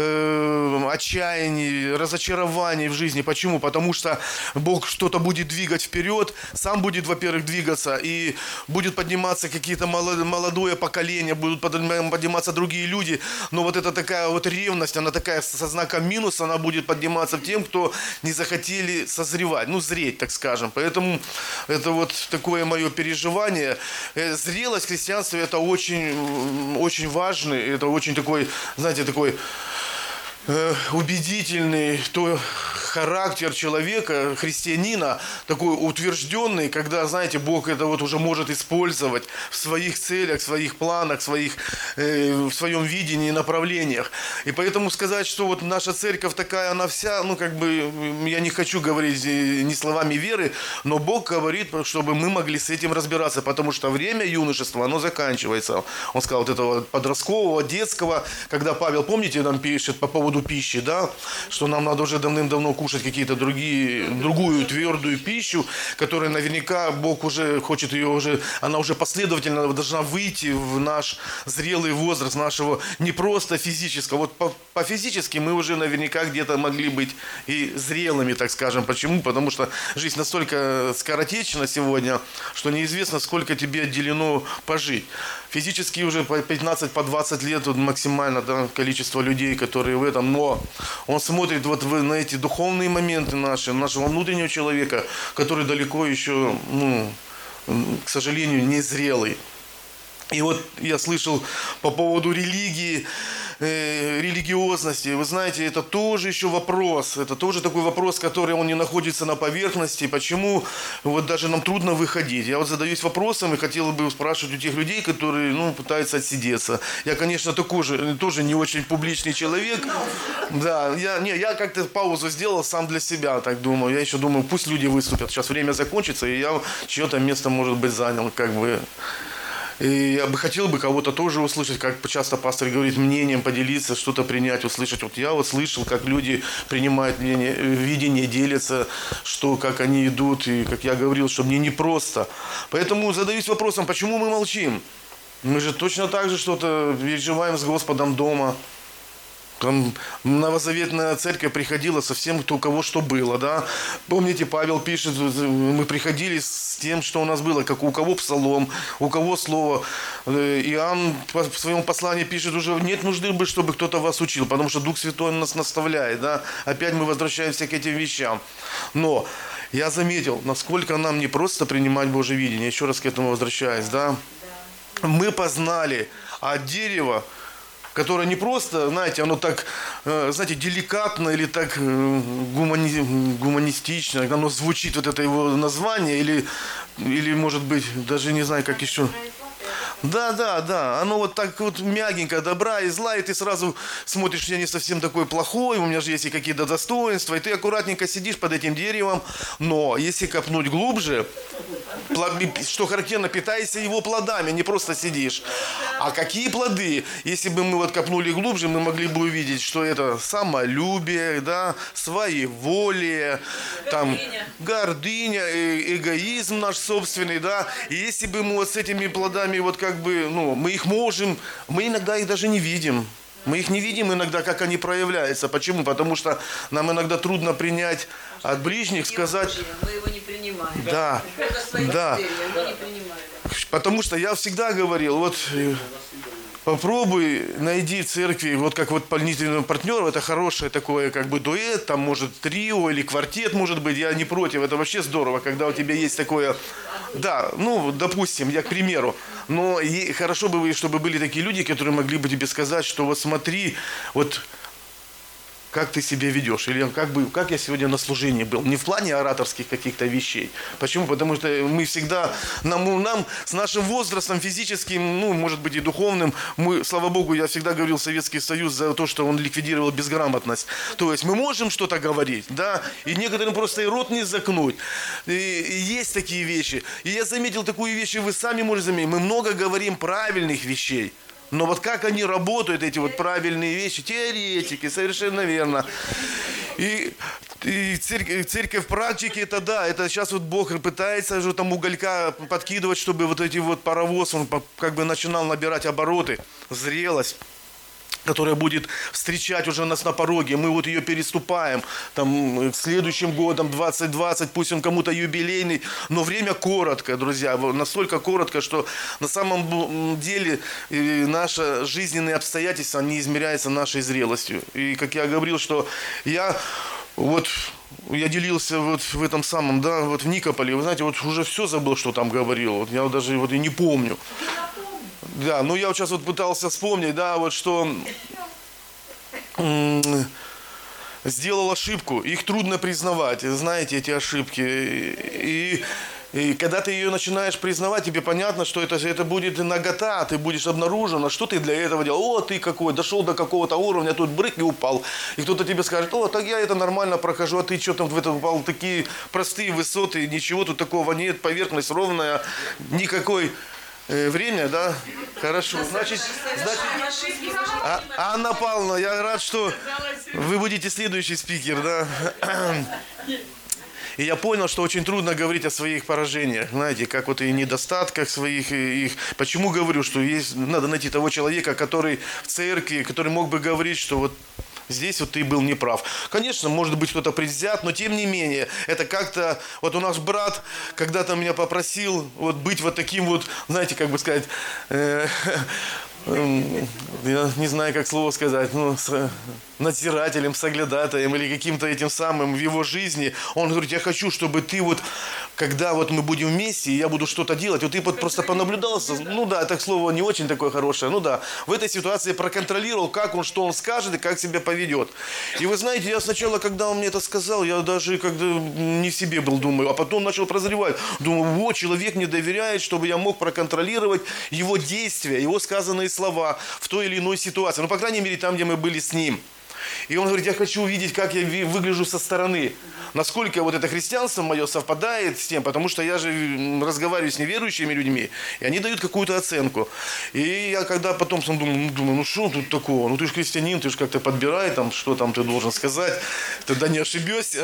э, отчаяний, разочарований в жизни. Почему? Потому что Бог что-то будет двигать вперед, сам будет, во-первых, двигаться, и будет подниматься какие-то молодое поколение, будут подниматься другие люди, но вот эта такая вот ревность, она такая со знаком минус, она будет подниматься в тем, кто не захотели созревать, ну, зреть, так скажем. Поэтому это вот такое мое переживание. Зрелость в христианстве – это очень, очень важно, это очень такой, знаете, такой убедительный то характер человека, христианина, такой утвержденный, когда, знаете, Бог это вот уже может использовать в своих целях, в своих планах, в, своих, э, в своем видении и направлениях. И поэтому сказать, что вот наша церковь такая, она вся, ну, как бы, я не хочу говорить не словами веры, но Бог говорит, чтобы мы могли с этим разбираться, потому что время юношества, оно заканчивается. Он сказал, вот этого подросткового, детского, когда Павел, помните, нам пишет по поводу пищи, да, что нам надо уже давным-давно кушать какие-то другие, другую твердую пищу, которая наверняка Бог уже хочет ее уже, она уже последовательно должна выйти в наш зрелый возраст нашего не просто физического. Вот по, по физически мы уже наверняка где-то могли быть и зрелыми, так скажем. Почему? Потому что жизнь настолько скоротечна сегодня, что неизвестно, сколько тебе отделено пожить. Физически уже по пятнадцать, по двадцать лет вот максимально, да, количество людей, которые в этом. Но он смотрит вот на эти духовные моменты наши, нашего внутреннего человека, который далеко еще, ну, к сожалению, не зрелый. И вот я слышал по поводу религии, э, религиозности. Вы знаете, это тоже еще вопрос. Это тоже такой вопрос, который он не находится на поверхности. Почему вот даже нам трудно выходить? Я вот задаюсь вопросом и хотел бы спрашивать у тех людей, которые, ну, пытаются отсидеться. Я, конечно, такой же, тоже не очень публичный человек. Да, я, не, я как-то паузу сделал сам для себя, так думаю. Я еще думаю, пусть люди выступят. Сейчас время закончится, и я чье-то место, может быть, занял, как бы. И я бы хотел бы кого-то тоже услышать, как часто пастор говорит, мнением поделиться, что-то принять, услышать. Вот я вот слышал, как люди принимают мнение, видение, делятся, что, как они идут, и как я говорил, что мне непросто. Поэтому задаюсь вопросом, почему мы молчим? Мы же точно так же что-то переживаем с Господом дома. Там новозаветная церковь приходила со всем, кто у кого что было, да. Помните, Павел пишет, мы приходили с тем, что у нас было, как у кого псалом, у кого слово. Иоанн в своем послании пишет, уже нет нужды, чтобы кто-то вас учил, потому что Дух Святой нас наставляет, да. Опять мы возвращаемся к этим вещам. Но я заметил, насколько нам не просто принимать Божье видение, еще раз к этому возвращаюсь, да. Мы познали от дерева, которое не просто, знаете, оно так, знаете, деликатно или так гумани, гуманистично, оно звучит, вот это его название, или, или, может быть, даже не знаю, как еще. Да, да, да, оно вот так вот мягенько, добра и зла, и ты сразу смотришь, я не совсем такой плохой, у меня же есть и какие-то достоинства, и ты аккуратненько сидишь под этим деревом, но если копнуть глубже, что характерно, питаешься его плодами, не просто сидишь. А какие плоды? Если бы мы вот копнули глубже, мы могли бы увидеть, что это самолюбие, да, своеволие, там, гордыня, эгоизм наш собственный, да. И если бы мы вот с этими плодами вот как бы, ну, мы их можем, мы иногда их даже не видим. Мы их не видим иногда, как они проявляются. Почему? Потому что нам иногда трудно принять от ближних, сказать... Мы его не принимаем. Да, да. Потому что я всегда говорил, вот попробуй найди в церкви, вот как вот дополнительного партнера, это хорошее такое как бы дуэт, там может трио или квартет, может быть, я не против, это вообще здорово, когда у тебя есть такое, да, ну, допустим, я к примеру, но хорошо бы, чтобы были такие люди, которые могли бы тебе сказать, что вот смотри, вот как ты себя ведешь, или как, бы, как я сегодня на служении был, не в плане ораторских каких-то вещей. Почему? Потому что мы всегда, нам, нам с нашим возрастом физическим, ну, может быть, и духовным, мы, слава Богу, я всегда говорил Советский Союз за то, что он ликвидировал безграмотность. То есть мы можем что-то говорить, да, и некоторым просто и рот не заткнуть. И, и есть такие вещи. И я заметил такую вещь, и вы сами можете заметить, мы много говорим правильных вещей. Но вот как они работают, эти вот правильные вещи, теоретики, совершенно верно. И, и церковь, церковь практики, это да, это сейчас вот Бог пытается уже там уголька подкидывать, чтобы вот эти вот паровоз, он как бы начинал набирать обороты, зрелость, которая будет встречать уже нас на пороге. Мы вот ее переступаем. Там, следующим годом, двадцать двадцать, пусть он кому-то юбилейный, но время коротко, друзья. Настолько коротко, что на самом деле наши жизненные обстоятельства, они измеряются нашей зрелостью. И как я говорил, что я вот я делился вот в этом самом, да, вот в Никополе, вы знаете, вот уже все забыл, что там говорил, вот я даже вот и не помню. Да, ну я вот сейчас вот пытался вспомнить, да, вот что м- сделал ошибку, их трудно признавать, знаете, эти ошибки, и... И когда ты ее начинаешь признавать, тебе понятно, что это, это будет нагота, ты будешь обнаружен, а что ты для этого делал? О, ты какой, дошел до какого-то уровня, тут брык и упал. И кто-то тебе скажет, о, так я это нормально прохожу, а ты что там в это упал? Такие простые высоты, ничего тут такого нет, поверхность ровная, никакой... Время, да? Хорошо. Значит, значит а, Анна Павловна, я рад, что вы будете следующий спикер, да? И я понял, что очень трудно говорить о своих поражениях, знаете, как вот и недостатках своих, и их. Почему говорю, что есть, надо найти того человека, который в церкви, который мог бы говорить, что вот здесь вот ты был неправ. Конечно, может быть, кто-то предвзят, но тем не менее, это как-то... Вот у нас брат когда-то меня попросил вот быть вот таким вот, знаете, как бы сказать... Э, я не знаю, как слово сказать, ну, с надзирателем, соглядатаем или каким-то этим самым в его жизни. Он говорит, я хочу, чтобы ты вот, когда вот мы будем вместе, и я буду что-то делать, вот ты вот просто понаблюдал, ну да, это слово не очень такое хорошее, ну да, в этой ситуации проконтролировал, как он, что он скажет и как себя поведет. И вы знаете, я сначала, когда он мне это сказал, я даже когда не в себе был, думаю, а потом начал прозревать, думаю, вот, человек мне доверяет, чтобы я мог проконтролировать его действия, его сказанные слова в той или иной ситуации. Ну, по крайней мере, там, где мы были с ним. И он говорит, я хочу увидеть, как я выгляжу со стороны. Насколько вот это христианство мое совпадает с тем, потому что я же разговариваю с неверующими людьми, и они дают какую-то оценку. И я когда потом сам думаю, ну, думаю, ну что тут такого? Ну ты же христианин, ты же как-то подбирай, там, что там ты должен сказать, тогда не ошибешься.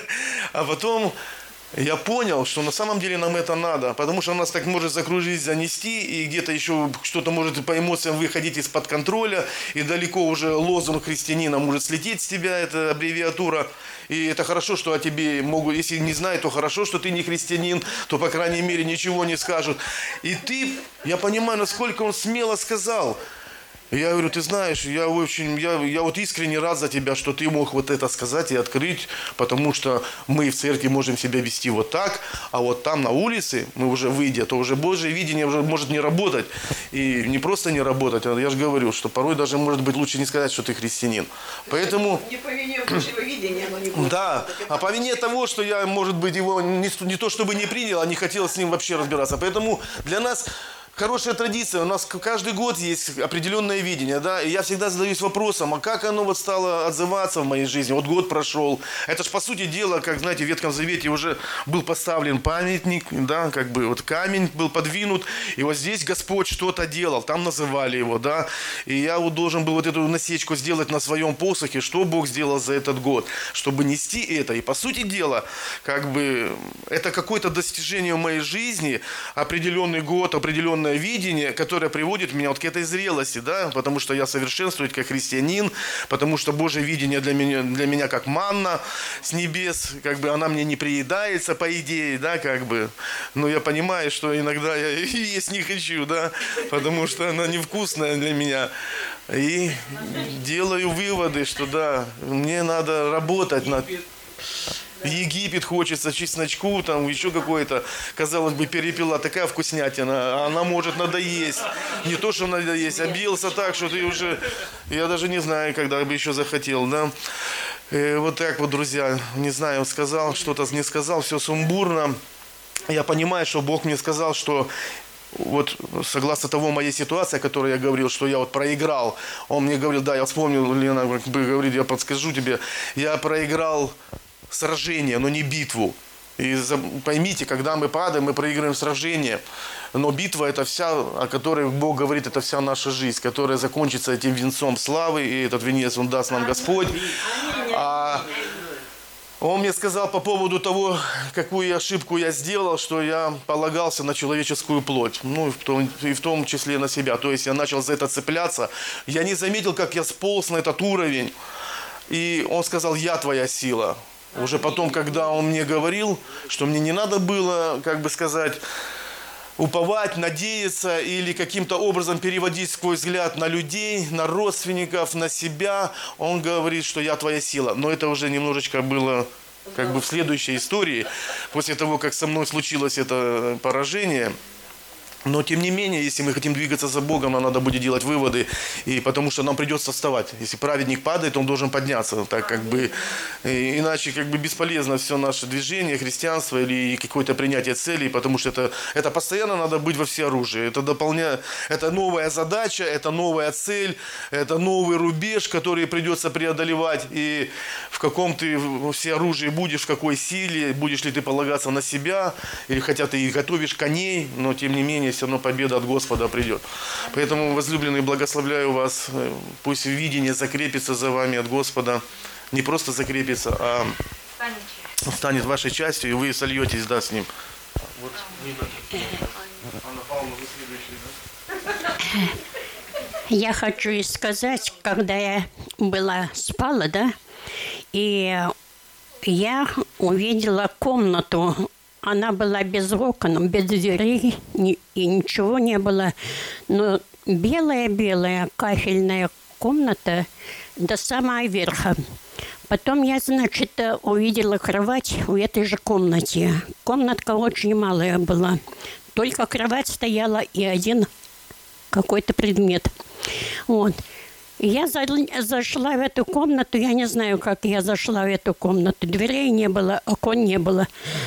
А потом... Я понял, что на самом деле нам это надо, потому что нас так может закружить, занести, и где-то еще что-то может по эмоциям выходить из-под контроля, и далеко уже лозунг христианина может слететь с тебя, это аббревиатура. И это хорошо, что о тебе могут, если не знают, то хорошо, что ты не христианин, то, по крайней мере, ничего не скажут. И ты, я понимаю, насколько он смело сказал. Я говорю, ты знаешь, я очень, я, я вот искренне рад за тебя, что ты мог вот это сказать и открыть, потому что мы в церкви можем себя вести вот так, а вот там на улице, мы уже выйдя, то уже Божье видение уже может не работать. И не просто не работать, а я же говорю, что порой даже может быть лучше не сказать, что ты христианин. Поэтому... Не по вине Божьего видения, но не будет. Да, а по вине того, что я, может быть, его не, не то чтобы не принял, а не хотел с ним вообще разбираться. Поэтому для нас... Хорошая традиция, у нас каждый год есть определенное видение, да, и я всегда задаюсь вопросом, а как оно вот стало отзываться в моей жизни, вот год прошел, это ж по сути дела, как, знаете, в Ветхом Завете уже был поставлен памятник, да, как бы вот камень был подвинут, и вот здесь Господь что-то делал, там называли его, да, и я вот должен был вот эту насечку сделать на своем посохе, что Бог сделал за этот год, чтобы нести это, и по сути дела, как бы, это какое-то достижение в моей жизни, определенный год, определенное видение, которое приводит меня вот к этой зрелости, да, потому что я совершенствуюсь как христианин, потому что Божье видение для меня, для меня как манна с небес, как бы она мне не приедается, по идее, да, как бы, но я понимаю, что иногда я есть не хочу, да, потому что она невкусная для меня, и делаю выводы, что да, мне надо работать над... В Египет хочется, чесночку, там еще какое-то, казалось бы, перепела, такая вкуснятина, она может надоесть. Не то, что надоесть, объелся так, что ты уже, я даже не знаю, когда бы еще захотел, да. И вот так вот, друзья, не знаю, сказал, что-то не сказал, все сумбурно. Я понимаю, что Бог мне сказал, что вот согласно того моей ситуации, о которой я говорил, что я вот проиграл, он мне говорил, да, я вспомнил, Лена говорит, я подскажу тебе, я проиграл сражение, но не битву. И поймите, когда мы падаем, мы проигрываем сражение. Но битва это вся, о которой Бог говорит, это вся наша жизнь, которая закончится этим венцом славы, и этот венец Он даст нам Господь. А Он мне сказал по поводу того, какую ошибку я сделал, что я полагался на человеческую плоть, ну и в том, и в том числе на себя. То есть я начал за это цепляться. Я не заметил, как я сполз на этот уровень. И Он сказал, я твоя сила. Уже потом, когда Он мне говорил, что мне не надо было, как бы сказать, уповать, надеяться или каким-то образом переводить свой взгляд на людей, на родственников, на себя. Он говорит, что я твоя сила. Но это уже немножечко было как бы в следующей истории, после того, как со мной случилось это поражение. Но, тем не менее, если мы хотим двигаться за Богом, нам надо будет делать выводы, и потому что нам придется вставать. Если праведник падает, он должен подняться. Так как бы, иначе как бы бесполезно все наше движение, христианство или какое-то принятие целей, потому что это, это постоянно надо быть во всеоружии. Это, дополня... это новая задача, это новая цель, это новый рубеж, который придется преодолевать. И в каком ты во всеоружии будешь, в какой силе, будешь ли ты полагаться на себя, или хотя ты и готовишь коней, но тем не менее, все равно победа от Господа придет. Поэтому, возлюбленные, благословляю вас. Пусть видение закрепится за вами от Господа. Не просто закрепится, а станет вашей частью, и вы сольетесь, да, с Ним. Вот, Анна Павловна, вы следующая, да? Я хочу сказать, когда я была, спала, да, и я увидела комнату. Она была без окон, без дверей, и ничего не было. Но белая-белая кафельная комната до самого верха. Потом я, значит, увидела кровать в этой же комнате. Комнатка очень малая была. Только кровать стояла и один какой-то предмет. Вот. Я за, зашла в эту комнату, я не знаю, как я зашла в эту комнату. Дверей не было, окон не было.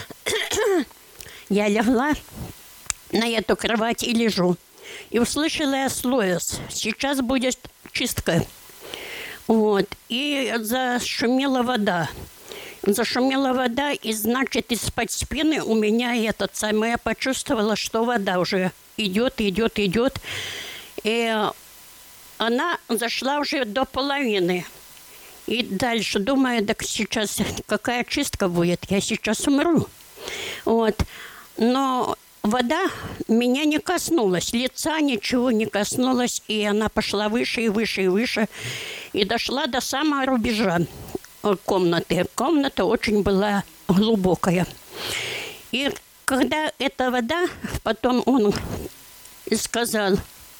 Я легла на эту кровать и лежу. И услышала я слоес. Сейчас будет чистка. Вот. И зашумела вода. Зашумела вода, и, значит, из-под спины у меня этот самый... Я почувствовала, что вода уже идет, идет, идет. И она зашла уже до половины. И дальше думаю, так сейчас какая чистка будет? Я сейчас умру. Вот. Но вода меня не коснулась, лица ничего не коснулась, и она пошла выше и выше и выше, и дошла до самого рубежа комнаты. Комната очень была глубокая. И когда эта вода, потом он сказал...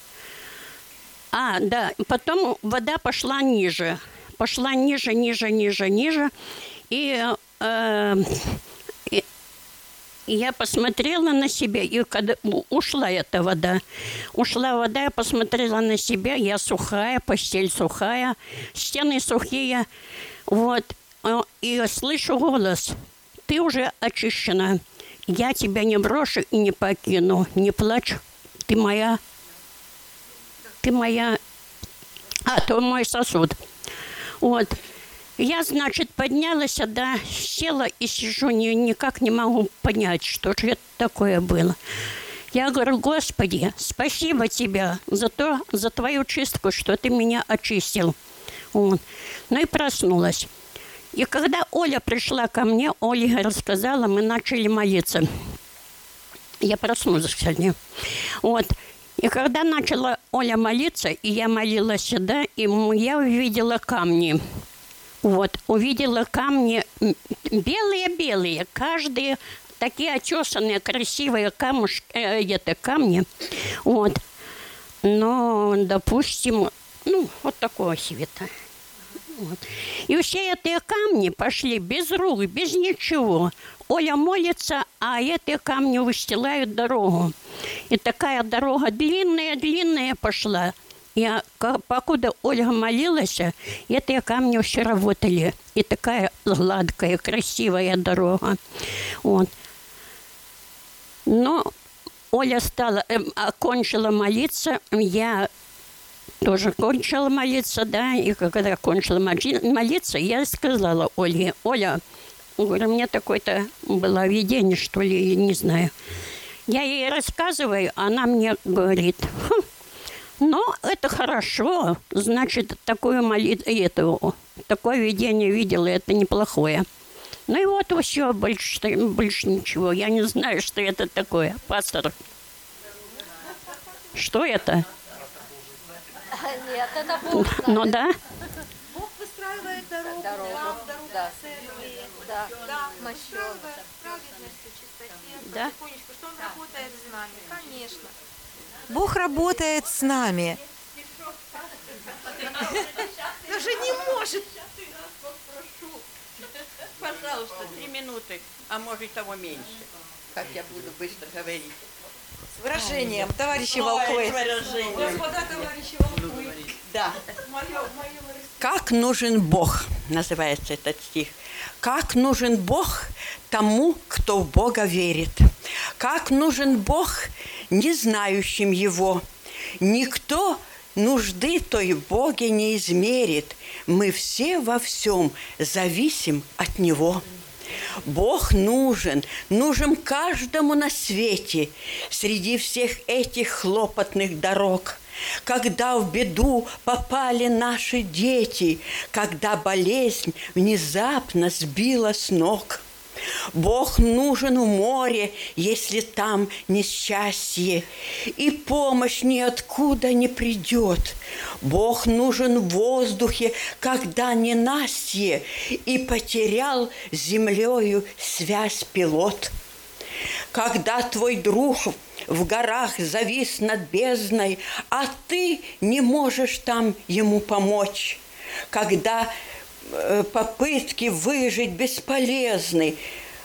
А, да, потом вода пошла ниже. Пошла ниже, ниже, ниже, ниже. И... Э, Я посмотрела на себя, и когда ушла эта вода, ушла вода, я посмотрела на себя, я сухая, постель сухая, стены сухие, вот, и слышу голос: ты уже очищена, я тебя не брошу и не покину, не плачь, ты моя, ты моя, а, то мой сосуд, вот. Я, значит, поднялась, да, села и сижу, ни, никак не могу понять, что же это такое было. Я говорю: Господи, спасибо тебе за то, за твою чистку, что ты меня очистил. Вот. Ну и проснулась. И когда Оля пришла ко мне, Оля рассказала, мы начали молиться. Я проснулась, кстати. Вот. И когда начала Оля молиться, и я молилась сюда, и я увидела камни. Вот, увидела камни белые-белые, каждые такие отесанные, красивые камушки, э, это камни. Вот. Но, допустим, ну, вот такого цвета. Вот. И все эти камни пошли без рук, без ничего. Оля молится, а эти камни выстилают дорогу. И такая дорога длинная-длинная пошла. И покуда Ольга молилась, эти камни все работали. И такая гладкая, красивая дорога. Вот. Но Оля стала, э, окончила молиться, я тоже кончила молиться, да, и когда кончила молиться, я сказала Ольге: Оля, говорю, у меня такое-то было видение, что ли, я не знаю. Я ей рассказываю, она мне говорит: хм, ну, это хорошо, значит, такое молитву, такое видение видела, это неплохое. Ну и вот все, больше, больше ничего. Я не знаю, что это такое. Пастор, что это? Нет, это Бог. Ну да. Бог выстраивает дорогу, Дорогу, нам дорогу да. церкви. Да. Да, Мощёно. в праведности, чистоте, Да? потихонечку, что Он работает с нами, конечно. Бог работает с нами. Даже не может. Пожалуйста, три минуты, а может того меньше. Как я буду быстро говорить. С выражением, товарищи Ой, волхвы. с выражением. Господа, товарищи волхвы. Да. Мое, мое Как нужен Бог, называется этот стих. Как нужен Бог тому, кто в Бога верит. Как нужен Бог не знающим Его. Никто нужды той в Боге не измерит. Мы все во всем зависим от Него. Бог нужен, нужен каждому на свете среди всех этих хлопотных дорог. Когда в беду попали наши дети, когда болезнь внезапно сбила с ног. Бог нужен в море, если там несчастье, и помощь ниоткуда не придет. Бог нужен в воздухе, когда ненастье, и потерял с землею связь пилот. Когда твой друг в горах завис над бездной, а ты не можешь там ему помочь. Когда попытки выжить бесполезны.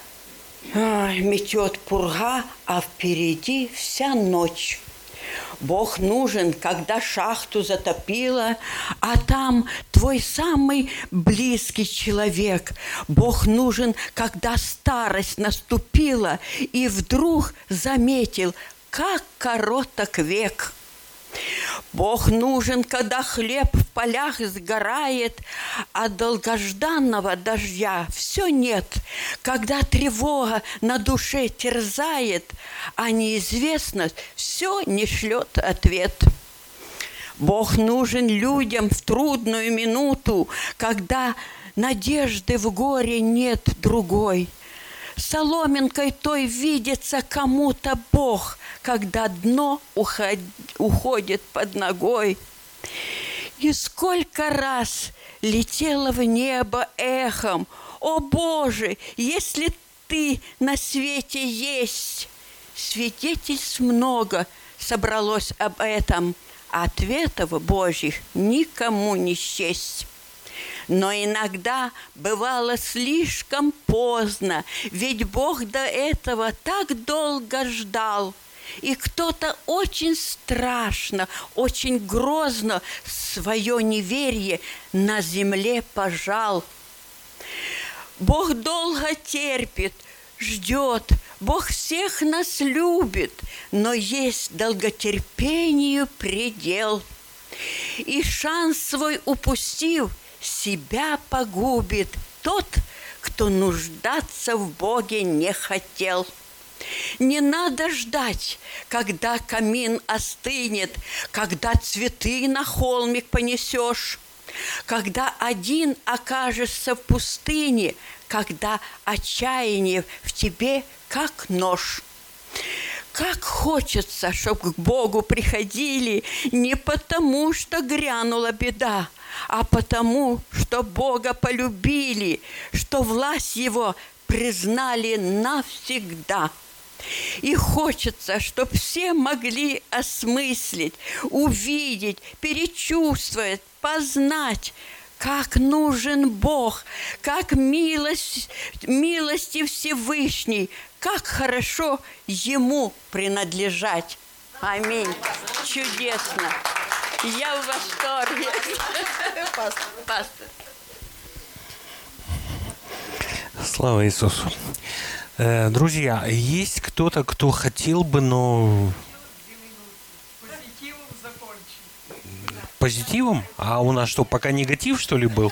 Ай, метет пурга, а впереди вся ночь. Бог нужен, когда шахту затопило, а там твой самый близкий человек. Бог нужен, когда старость наступила, и вдруг заметил, как короток век. Бог нужен, когда хлеб в полях сгорает, а долгожданного дождя все нет, когда тревога на душе терзает, а неизвестность все не шлет ответ. Бог нужен людям в трудную минуту, когда надежды в горе нет другой. Соломинкой той видится кому-то Бог, когда дно уход... уходит под ногой. И сколько раз летело в небо эхом: «О Боже, если Ты на свете есть!» Свидетельств много собралось об этом, а ответов Божьих никому не счесть. Но иногда бывало слишком поздно, ведь Бог до этого так долго ждал. И кто-то очень страшно, очень грозно свое неверие на земле пожал. Бог долго терпит, ждет, Бог всех нас любит, но есть долготерпению предел. И шанс свой упустив, себя погубит тот, кто нуждаться в Боге не хотел. Не надо ждать, когда камин остынет, когда цветы на холмик понесешь, когда один окажешься в пустыне, когда отчаяние в тебе как нож. Как хочется, чтобы к Богу приходили не потому, что грянула беда, а потому, что Бога полюбили, что власть Его признали навсегда. И хочется, чтобы все могли осмыслить, увидеть, перечувствовать, познать, как нужен Бог, как милость, милости Всевышней, как хорошо Ему принадлежать. Аминь. Чудесно. Я в восторге. Пастор. Слава Иисусу. Э, друзья, есть кто-то, кто хотел бы, но... Позитивом? А у нас что, пока негатив, что ли, был?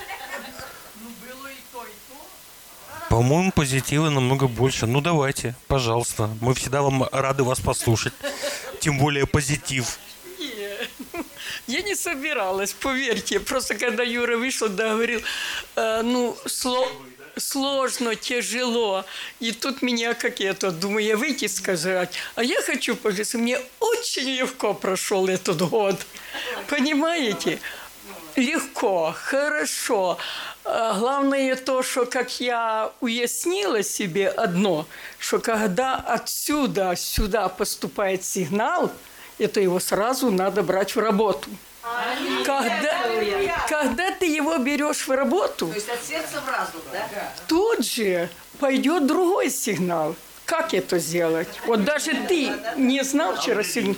По-моему, позитива намного больше. Ну, давайте, пожалуйста. Мы всегда вам рады вас послушать. Тем более позитив. Я не собиралась, поверьте. Просто когда Юра вышел, да, говорил, э, ну, сло... сложно, тяжело. И тут меня как это, думаю, я выйти сказать. А я хочу пожалуйста, мне очень легко прошел этот год. Понимаете? легко, хорошо. Главное то, что как я уяснила себе одно, что когда отсюда сюда поступает сигнал, это его сразу надо брать в работу. Когда, когда ты его берешь в работу, То есть от сердца в разум, да? тут же пойдет другой сигнал. Как это сделать? Вот даже ты не знал вчера сегодня,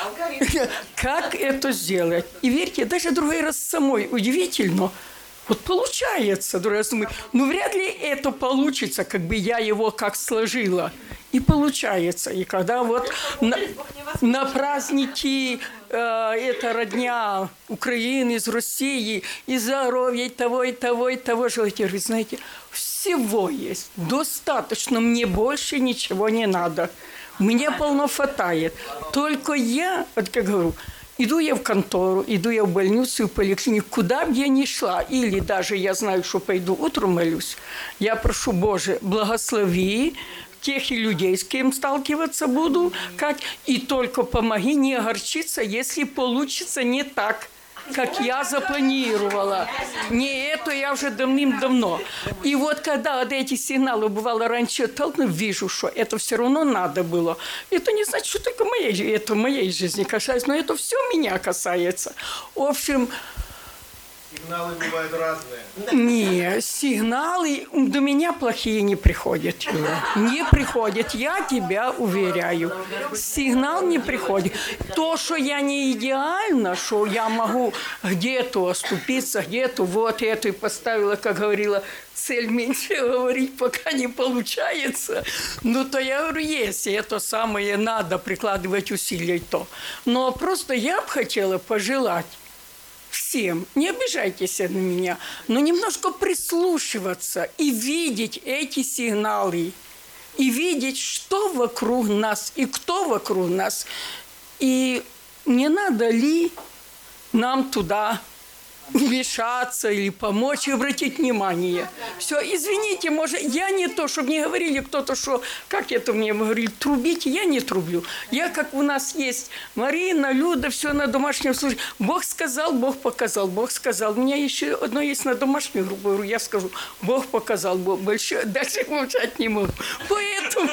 как это сделать. И верьте, даже другой раз самой удивительно, вот получается, другой раз думаю, ну вряд ли это получится, как бы я его как сложила. И получается. И когда вот на, на праздники э, это родня Украины, из России, и здоровья, и того, и того, и того желаете. Вы знаете, всего есть. Достаточно. Мне больше ничего не надо. Мне полно хватает. Только я, вот как говорю, иду я в контору, иду я в больницу, в поликлинику, куда бы я ни шла, или даже я знаю, что пойду утром молюсь, я прошу, Боже, благослови тех и людей, с кем сталкиваться буду, как, и только помоги не огорчиться, если получится не так, как я запланировала. Не это я уже давным-давно. И вот когда вот эти сигналы, бывало, раньше толкну, вижу, что это все равно надо было. Это не значит, что только моей, это моей жизни касается, но это все меня касается. В общем... Сигналы бывают разные. Не, сигналы до меня плохие не приходят, Юра. Не приходят, я тебя уверяю. Сигнал не приходит. То, что я не идеальна, что я могу где-то оступиться, где-то вот это и поставила, как говорила, цель меньше говорить, пока не получается. Ну, то я говорю, если это самое надо прикладывать усилия, то. Но просто я бы хотела пожелать всем, не обижайтесь на меня, но немножко прислушиваться и видеть эти сигналы, и видеть, что вокруг нас, и кто вокруг нас. И не надо ли нам туда вмешаться или помочь и обратить внимание. Все, извините, может, я не то, чтобы не говорили кто-то, что, как это мне говорили, трубите, я не трублю. Я, как у нас есть Марина, Люда, все на домашнем службе. Бог сказал, Бог показал, Бог сказал. У меня еще одно есть на домашнюю группу, я скажу, Бог показал, Бог большой, дальше молчать не могу. Поэтому...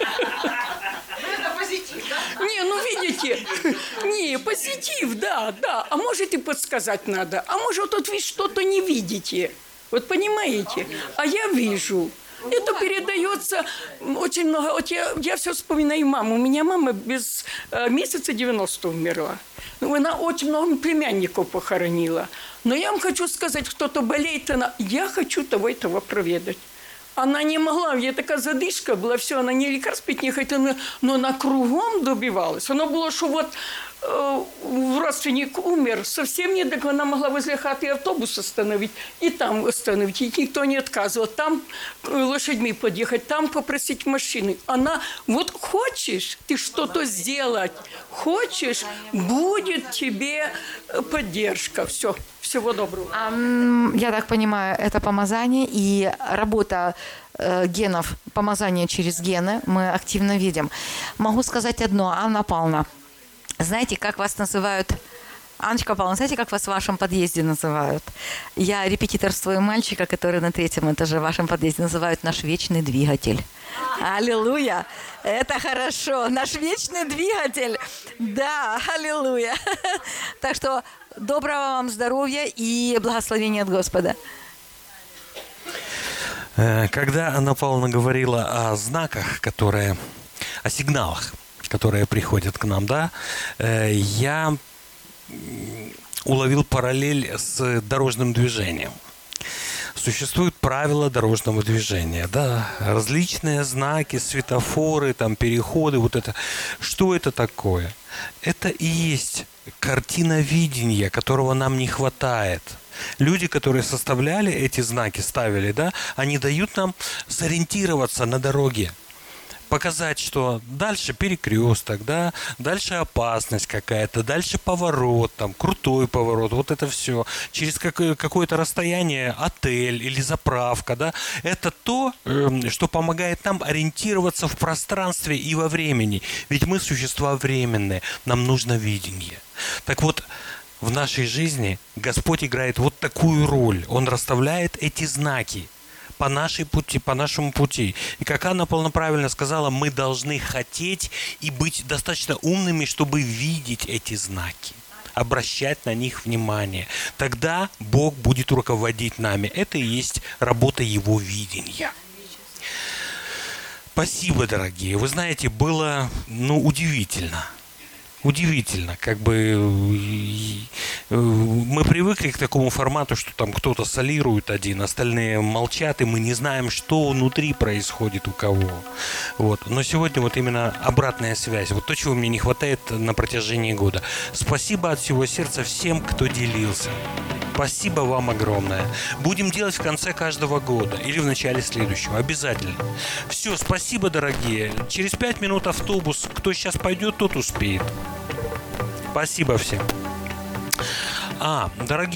Не, ну видите, не, позитив, да, да, а может и подсказать надо, а может вот вы что-то не видите, вот понимаете, а я вижу. Это передается очень много. Вот я, я все вспоминаю маму. У меня мама без э, месяца девяносто умерла. Она очень много племянников похоронила. Но я вам хочу сказать, кто-то болеет, она, я хочу того и того проведать. Она не могла, у нее такая задышка была, все, она не лекарств пить не хотела, но она кругом добивалась. Она была, что вот э, родственник умер, совсем не так, она могла возле хаты автобус остановить, и там остановить, и никто не отказывал. Там лошадьми подъехать, там попросить машины. Она, вот хочешь ты что-то сделать, хочешь, будет тебе поддержка, все. Всего доброго. Я так понимаю, это помазание и работа э, генов, помазание через гены мы активно видим. Могу сказать одно, Анна Павловна, знаете, как вас называют, Анечка Павловна, знаете, как вас в вашем подъезде называют? Я репетиторствую мальчика, который на третьем этаже в вашем подъезде называют наш вечный двигатель. Аллилуйя! Это хорошо. Наш вечный двигатель. Да, аллилуйя. Так что доброго вам здоровья и благословения от Господа. Когда Анна Павловна говорила о знаках, которые, о сигналах, которые приходят к нам, да, я уловил параллель с дорожным движением. Существуют правила дорожного движения, да, различные знаки, светофоры, там, переходы, вот это. Что это такое? Это и есть картина видения, которого нам не хватает. Люди, которые составляли эти знаки, ставили, да, они дают нам сориентироваться на дороге. Показать, что дальше перекресток, да, дальше опасность какая-то, дальше поворот, там, крутой поворот, вот это все. Через какое-то расстояние отель или заправка, да, это то, что помогает нам ориентироваться в пространстве и во времени. Ведь мы существа временные, нам нужно видение. Так вот, в нашей жизни Господь играет вот такую роль. Он расставляет эти знаки по нашей пути, по нашему пути. И как Анна полноправильно сказала, мы должны хотеть и быть достаточно умными, чтобы видеть эти знаки, обращать на них внимание. Тогда Бог будет руководить нами. Это и есть работа Его видения. Спасибо, дорогие. Вы знаете, было, ну, удивительно. Удивительно, как бы мы привыкли к такому формату, что там кто-то солирует один, остальные молчат, и мы не знаем, что внутри происходит у кого. Вот. Но сегодня вот именно обратная связь, вот то, чего мне не хватает на протяжении года. Спасибо от всего сердца всем, кто делился. Спасибо вам огромное. Будем делать в конце каждого года или в начале следующего. Обязательно. Все, спасибо, дорогие. Через пять минут автобус. Кто сейчас пойдет, тот успеет. Спасибо всем. А, дорогие.